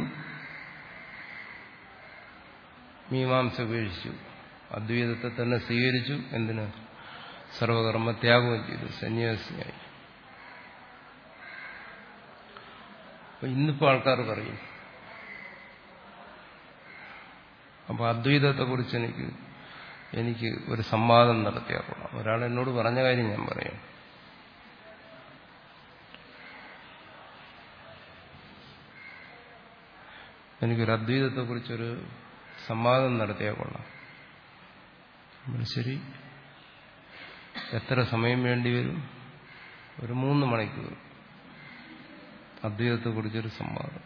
മീമാംസ ഉപേക്ഷിച്ചു, അദ്വൈതത്തെ തന്നെ സ്വീകരിച്ചു. എന്തിന്? സർവകർമ്മ ത്യാഗവും ചെയ്തു, സന്യാസിയായി. അപ്പൊ ഇന്നിപ്പോ ആൾക്കാർ പറയും, അപ്പൊ അദ്വൈതത്തെ കുറിച്ച് എനിക്ക് എനിക്ക് ഒരു സംവാദം നടത്തിയാൽ കൊള്ളാം. ഒരാൾ എന്നോട് പറഞ്ഞ കാര്യം ഞാൻ പറയാം. എനിക്കൊരു അദ്വൈതത്തെ കുറിച്ചൊരു സംവാദം നടത്തിയാൽ കൊള്ളാം. ശരി, എത്ര സമയം വേണ്ടി വരും? ഒരു മൂന്ന് മണിക്കൂർ അദ്വൈതത്തെ കുറിച്ചൊരു സംവാദം.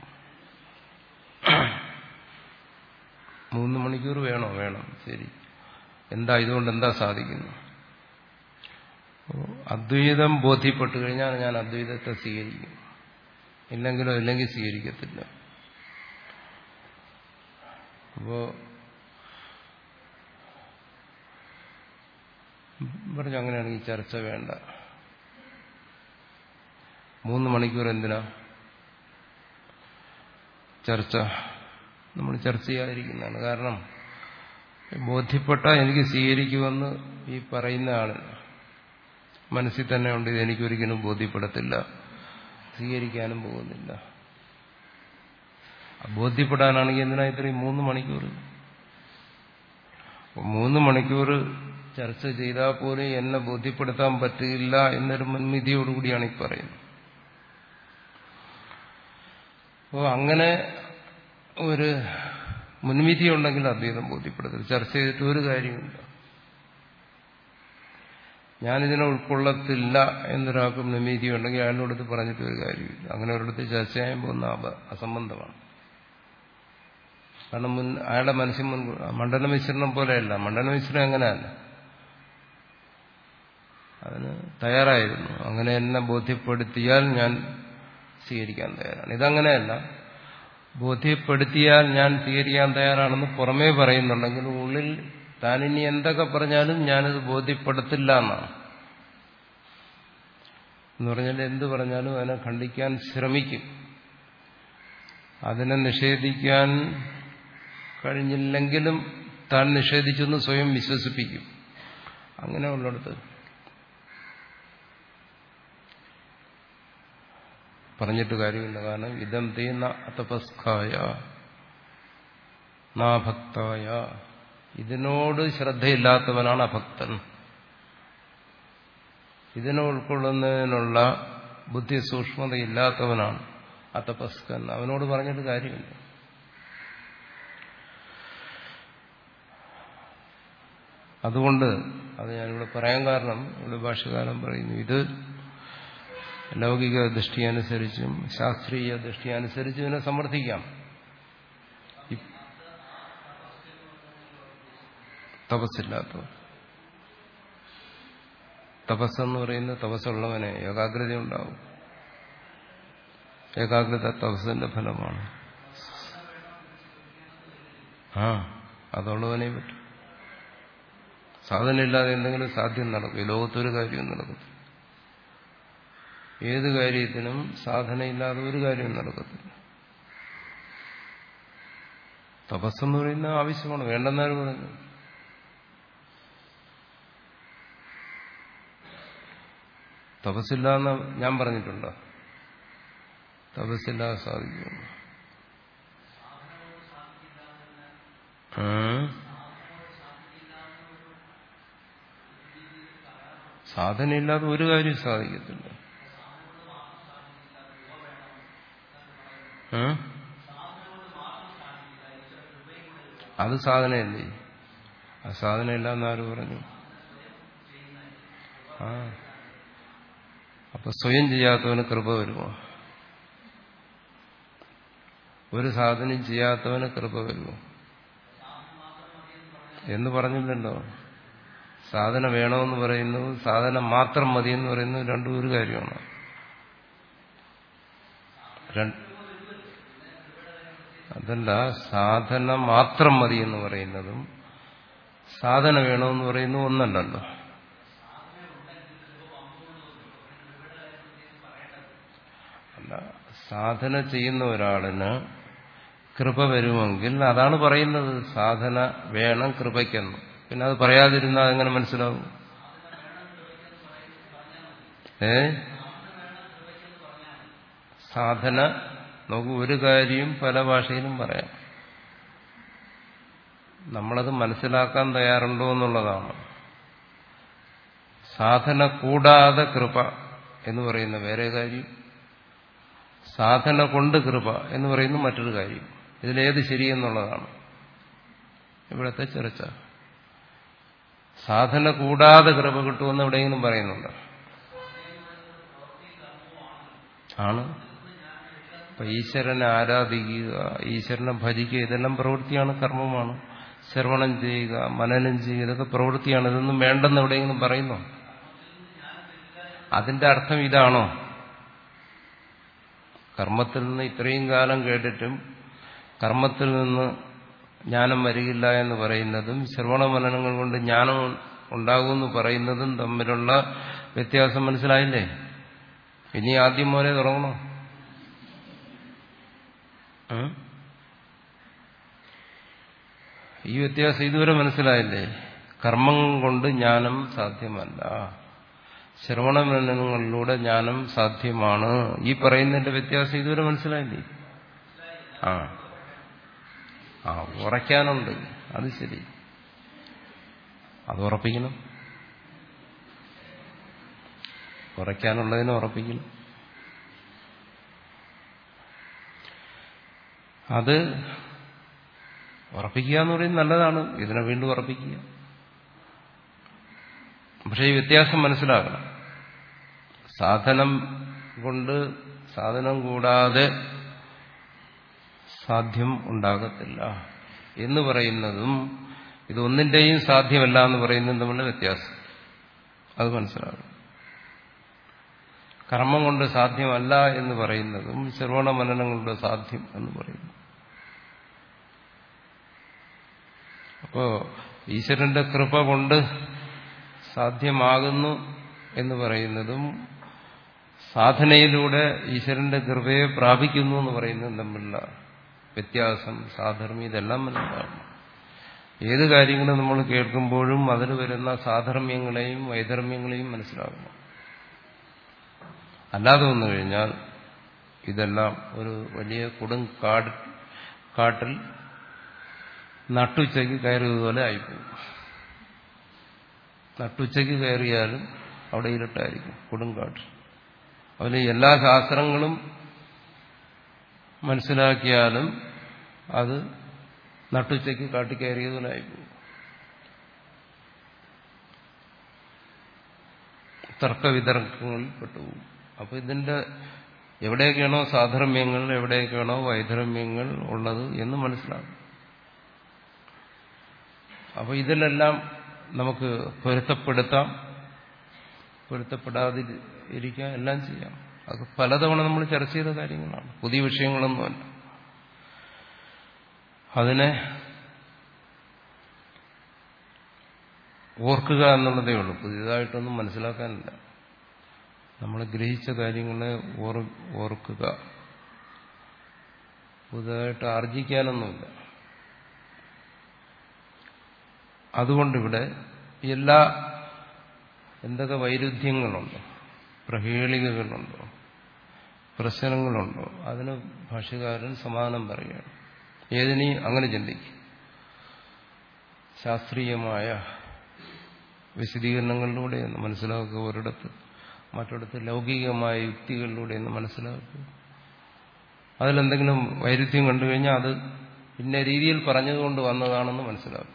മൂന്ന് മണിക്കൂർ വേണോ? വേണം. ശരി, എന്താ ഇതുകൊണ്ട് എന്താ സാധിക്കുന്നു? അദ്വൈതം ബോധ്യപ്പെട്ടു കഴിഞ്ഞാൽ ഞാൻ അദ്വൈതത്തെ സ്വീകരിക്കും, ഇല്ലെങ്കിലോ ഇല്ലെങ്കിൽ സ്വീകരിക്കത്തില്ല. അപ്പോ പറഞ്ഞു, അങ്ങനെയാണെങ്കിൽ ചർച്ച വേണ്ട. മൂന്ന് മണിക്കൂർ എന്തിനാ ചർച്ച? നമ്മൾ ചർച്ച ചെയ്യാതിരിക്കുന്നതാണ്. കാരണം ബോധ്യപ്പെട്ട എനിക്ക് സ്വീകരിക്കുമെന്ന് ഈ പറയുന്ന ആളിന് മനസ്സിൽ തന്നെ ഉണ്ട്, ഇതെനിക്കൊരിക്കലും ബോധ്യപ്പെടത്തില്ല, സ്വീകരിക്കാനും പോകുന്നില്ല. ബോധ്യപ്പെടാനാണെങ്കിൽ എന്തിനാ ഇത്രയും മൂന്ന് മണിക്കൂർ? മൂന്ന് മണിക്കൂർ ചർച്ച ചെയ്താൽ പോലും എന്നെ ബോധ്യപ്പെടുത്താൻ പറ്റില്ല എന്നൊരു മുൻവിധിയോടുകൂടിയാണ് ഈ പറയുന്നത്. അപ്പോൾ അങ്ങനെ ഒരു മുൻവിധി ഉണ്ടെങ്കിൽ അദ്വൈതം ബോധ്യപ്പെടുത്തില്ല. ചർച്ച ചെയ്തിട്ട് ഒരു കാര്യമില്ല. ഞാനിതിനെ ഉൾക്കൊള്ളത്തില്ല എന്നൊരാൾക്ക് മുൻവിധി ഉണ്ടെങ്കിൽ അയാളോടത്ത് പറഞ്ഞിട്ട് ഒരു കാര്യമില്ല. അങ്ങനെ ഒരിടത്ത് ചർച്ച ചെയ്യാൻ പോകുന്ന അസംബന്ധമാണ്. കാരണം മുൻ അയാളുടെ മനസ്സിൽ മുൻ മണ്ഡലമിശ്രണം പോലെയല്ല. മണ്ഡലമിശ്രം അങ്ങനെയല്ല, അതിന് തയ്യാറായിരുന്നു. അങ്ങനെ എന്നെ ബോധ്യപ്പെടുത്തിയാൽ ഞാൻ സ്വീകരിക്കാൻ തയ്യാറാണ്. ഇതങ്ങനെയല്ല, ബോധ്യപ്പെടുത്തിയാൽ ഞാൻ സ്വീകരിക്കാൻ തയ്യാറാണെന്ന് പുറമേ പറയുന്നുണ്ടെങ്കിൽ ഉള്ളിൽ താനിനി എന്തൊക്കെ പറഞ്ഞാലും ഞാനത് ബോധ്യപ്പെടുത്തില്ല എന്നാണ്. എന്ന് പറഞ്ഞാൽ എന്ത് പറഞ്ഞാലും അതിനെ ഖണ്ഡിക്കാൻ ശ്രമിക്കും. അതിനെ നിഷേധിക്കാൻ കഴിഞ്ഞില്ലെങ്കിലും താൻ നിഷേധിച്ചെന്ന് സ്വയം വിശ്വസിപ്പിക്കും. അങ്ങനെ ഉള്ളിടത്ത് പറഞ്ഞിട്ട് കാര്യമില്ല. കാരണം ഇതം തീന അതപസ്കായ നാഭക്തായ, ഇതിനോട് ശ്രദ്ധയില്ലാത്തവനാണ് അഭക്തൻ. ഇതിനെ ഉൾക്കൊള്ളുന്നതിനുള്ള ബുദ്ധി സൂക്ഷ്മതയില്ലാത്തവനാണ് അതപസ്കൻ. അവനോട് പറഞ്ഞിട്ട് കാര്യമില്ല. അതുകൊണ്ട് അത് ഞാനിവിടെ പറയാൻ കാരണം ഇവിടെ ഭാഷ്യകാരൻ പറയുന്നു, ഇത് ലൗകിക ദൃഷ്ടി അനുസരിച്ചും ശാസ്ത്രീയ ദൃഷ്ടി അനുസരിച്ചും ഇതിനെ സമർത്ഥിക്കാം. തപസ്സില്ലാത്തവർ, തപസ്സെന്ന് പറയുന്നത് തപസ്സുള്ളവനെ ഏകാഗ്രത ഉണ്ടാവും. ഏകാഗ്രത തപസ്സിന്റെ ഫലമാണ്. ആ അതുള്ളവനെ പറ്റും. സാധനമില്ലാതെ എന്തെങ്കിലും സാധ്യം നടക്കും. ഈ ലോകത്തൊരു കാര്യവും നടക്കത്തില്ല. ഏത് കാര്യത്തിനും സാധനയില്ലാതെ ഒരു കാര്യവും നടക്കത്തില്ല. തപസ്സെന്ന് പറയുന്ന ആവശ്യമാണ്, വേണ്ടെന്നാണ് പറയുന്നത്. തപസ്സില്ലാന്ന് ഞാൻ പറഞ്ഞിട്ടുണ്ടോ? തപസ്സില്ലാതെ സാധിക്കുന്നു. സാധനയില്ലാതെ ഒരു കാര്യം സാധിക്കത്തില്ല. അത് സാധനയല്ലേ? ആ സാധനയില്ലാന്ന് ആര് പറഞ്ഞു? ആ അപ്പൊ സ്വയം ചെയ്യാത്തവന് കൃപ വരുമോ? ഒരു സാധനം ചെയ്യാത്തവന് കൃപ വരുമോ എന്ന് പറഞ്ഞില്ലല്ലോ. സാധന വേണമെന്ന് പറയുന്നത് സാധനം മാത്രം മതി എന്ന് പറയുന്നത് രണ്ടും ഒരു കാര്യമാണ്. അതല്ല, സാധന മാത്രം മതി എന്ന് പറയുന്നതും സാധന വേണമെന്ന് പറയുന്നത് ഒന്നല്ലല്ലോ. അല്ല, സാധന ചെയ്യുന്ന ഒരാളിന് കൃപ വരുമെങ്കിൽ അതാണ് പറയുന്നത്, സാധന വേണം കൃപയ്ക്കെന്ന്. പിന്നെ അത് പറയാതിരുന്നാൽ എങ്ങനെ മനസ്സിലാവും? ഏ സാധന നമുക്ക് ഒരു കാര്യം പല ഭാഷയിലും പറയാം. നമ്മളത് മനസ്സിലാക്കാൻ തയ്യാറുണ്ടോ എന്നുള്ളതാണ്. സാധന കൂടാതെ കൃപ എന്ന് പറയുന്ന വേറെ കാര്യം, സാധന കൊണ്ട് കൃപ എന്ന് പറയുന്ന മറ്റൊരു കാര്യം. ഇതിലേത് ശരിയെന്നുള്ളതാണ് ഇവിടുത്തെ ചർച്ച. സാധന കൂടാതെ കൃപ കിട്ടുമെന്ന് എവിടെയെങ്കിലും പറയുന്നുണ്ട്? ആണ്. അപ്പൊ ഈശ്വരനെ ആരാധിക്കുക, ഈശ്വരനെ ഭജിക്കുക, ഇതെല്ലാം പ്രവൃത്തിയാണ്, കർമ്മമാണ്. ശ്രവണം ചെയ്യുക, മനനം ചെയ്യുക, ഇതൊക്കെ പ്രവൃത്തിയാണ്. ഇതൊന്നും വേണ്ടെന്ന് എവിടെയെങ്കിലും പറയുന്നു? അതിന്റെ അർത്ഥം ഇതാണോ? കർമ്മത്തിൽ നിന്ന് ഇത്രയും കാലം കേട്ടിട്ടും കർമ്മത്തിൽ നിന്ന് ജ്ഞാനം വരികില്ല എന്ന് പറയുന്നതും ശ്രവണ മനനങ്ങൾ കൊണ്ട് ജ്ഞാനം ഉണ്ടാകുമെന്ന് പറയുന്നതും തമ്മിലുള്ള വ്യത്യാസം മനസ്സിലായില്ലേ? ഇനി ആദ്യം പോലെ തുടങ്ങണോ? ഈ വ്യത്യാസം ഇതുവരെ മനസ്സിലായില്ലേ? കർമ്മം കൊണ്ട് ജ്ഞാനം സാധ്യമല്ല, ശ്രവണമനനങ്ങളിലൂടെ ജ്ഞാനം സാധ്യമാണ്. ഈ പറയുന്നതിന്റെ വ്യത്യാസം ഇതുവരെ മനസ്സിലായില്ലേ? ആ ആ ഉറയ്ക്കാനുണ്ട്, അത് ശരി. അത് ഉറപ്പിക്കണം, ഉറയ്ക്കാനുള്ളതിനെ ഉറപ്പിക്കണം. അത് ഉറപ്പിക്കുക എന്ന് പറയുന്നത് നല്ലതാണ്, ഇതിനെ വീണ്ടും ഉറപ്പിക്കുക. പക്ഷെ ഈ വ്യത്യാസം മനസ്സിലാക്കണം. സാധനം കൊണ്ട്, സാധനം കൂടാതെ സാധ്യം ഉണ്ടാകത്തില്ല എന്ന് പറയുന്നതും ഇതൊന്നിന്റെയും സാധ്യമല്ല എന്ന് പറയുന്നതും തമ്മിലുള്ള വ്യത്യാസം അത് മനസ്സിലാകും. കർമ്മം കൊണ്ട് സാധ്യമല്ല എന്ന് പറയുന്നതും ശ്രവണ മനനങ്ങളുടെ സാധ്യം എന്ന് പറയുന്നു. അപ്പോ ഈശ്വരന്റെ കൃപ കൊണ്ട് സാധ്യമാകുന്നു എന്ന് പറയുന്നതും സാധനയിലൂടെ ഈശ്വരന്റെ കൃപയെ പ്രാപിക്കുന്നു എന്ന് പറയുന്നതും തമ്മിലുള്ള വ്യത്യാസം, സാധർമ്മ്യം, ഇതെല്ലാം മനസ്സിലാകും. ഏത് കാര്യങ്ങളും നമ്മൾ കേൾക്കുമ്പോഴും അതിൽ വരുന്ന സാധർമ്മ്യങ്ങളെയും വൈധർമ്മ്യങ്ങളെയും മനസ്സിലാകുന്നു. അല്ലാതെ വന്നു കഴിഞ്ഞാൽ ഇതെല്ലാം ഒരു വലിയ കൊടും കാട് കാട്ടിൽ നട്ടുച്ചയ്ക്ക് കയറിയതുപോലെ ആയിപ്പോകും. നട്ടുച്ചയ്ക്ക് കയറിയാലും അവിടെ ഇരുട്ടായിരിക്കും, കൊടുങ്കാട്ട്. അതിൽ എല്ലാ ശാസ്ത്രങ്ങളും മനസ്സിലാക്കിയാലും അത് നട്ടുച്ചയ്ക്ക് കാട്ടിക്കയറിയതുപോലെ ആയിപ്പോകും. തർക്കവിതർക്കങ്ങളിൽ പെട്ടുപോകും. അപ്പോൾ ഇതിന്റെ എവിടെയൊക്കെയാണോ സാധർമ്മ്യങ്ങൾ, എവിടെയൊക്കെയാണോ വൈധർമ്മ്യങ്ങൾ ഉള്ളത് എന്ന് മനസ്സിലാകും. അപ്പോൾ ഇതിലെല്ലാം നമുക്ക് പൊരുത്തപ്പെടുത്താം, പൊരുത്തപ്പെടാതിരിക്കാം, എല്ലാം ചെയ്യാം. അത് പലതവണ നമ്മൾ ചർച്ച ചെയ്ത കാര്യങ്ങളാണ്, പുതിയ വിഷയങ്ങളൊന്നുമല്ല. അതിനെ ഓർക്കുക എന്നുള്ളതേ ഉള്ളൂ, പുതിയതായിട്ടൊന്നും മനസ്സിലാക്കാനില്ല. നമ്മൾ ഗ്രഹിച്ച കാര്യങ്ങളെ ഓർക്കുക, പുതുതായിട്ട് ആർജിക്കാനൊന്നുമില്ല. അതുകൊണ്ടിവിടെ എല്ലാ എന്തൊക്കെ വൈരുദ്ധ്യങ്ങളുണ്ടോ, പ്രഹേളികകളുണ്ടോ, പ്രശ്നങ്ങളുണ്ടോ, അതിന് ഭാഷ്യകാരൻ സമാധാനം പറയുകയാണ്. ഏതിനി അങ്ങനെ ചിന്തിക്കും. ശാസ്ത്രീയമായ വിശദീകരണങ്ങളിലൂടെ എന്ന് മനസ്സിലാക്കുക ഒരിടത്ത്, മറ്റിടത്ത് ലൗകികമായ യുക്തികളിലൂടെ എന്ന് മനസ്സിലാക്കുക. അതിലെന്തെങ്കിലും വൈരുദ്ധ്യം കണ്ടു കഴിഞ്ഞാൽ അത് ഇന്ന രീതിയിൽ പറഞ്ഞതുകൊണ്ട് വന്നതാണെന്ന് മനസ്സിലാക്കുക.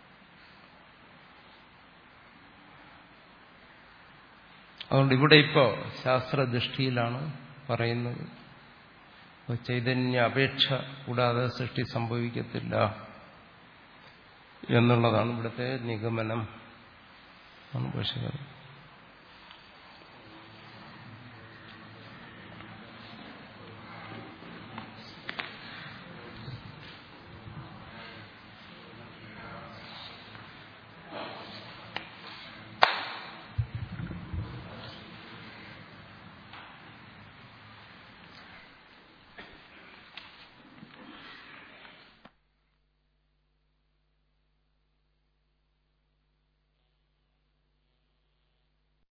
അതുകൊണ്ട് ഇവിടെ ഇപ്പോൾ ശാസ്ത്രദൃഷ്ടിയിലാണ് പറയുന്നത്. ചൈതന്യ അപേക്ഷ കൂടാതെ സൃഷ്ടി സംഭവിക്കത്തില്ല എന്നുള്ളതാണ് ഇവിടുത്തെ നിഗമനം. ആണ് ഭാഷ്യകാരൻ.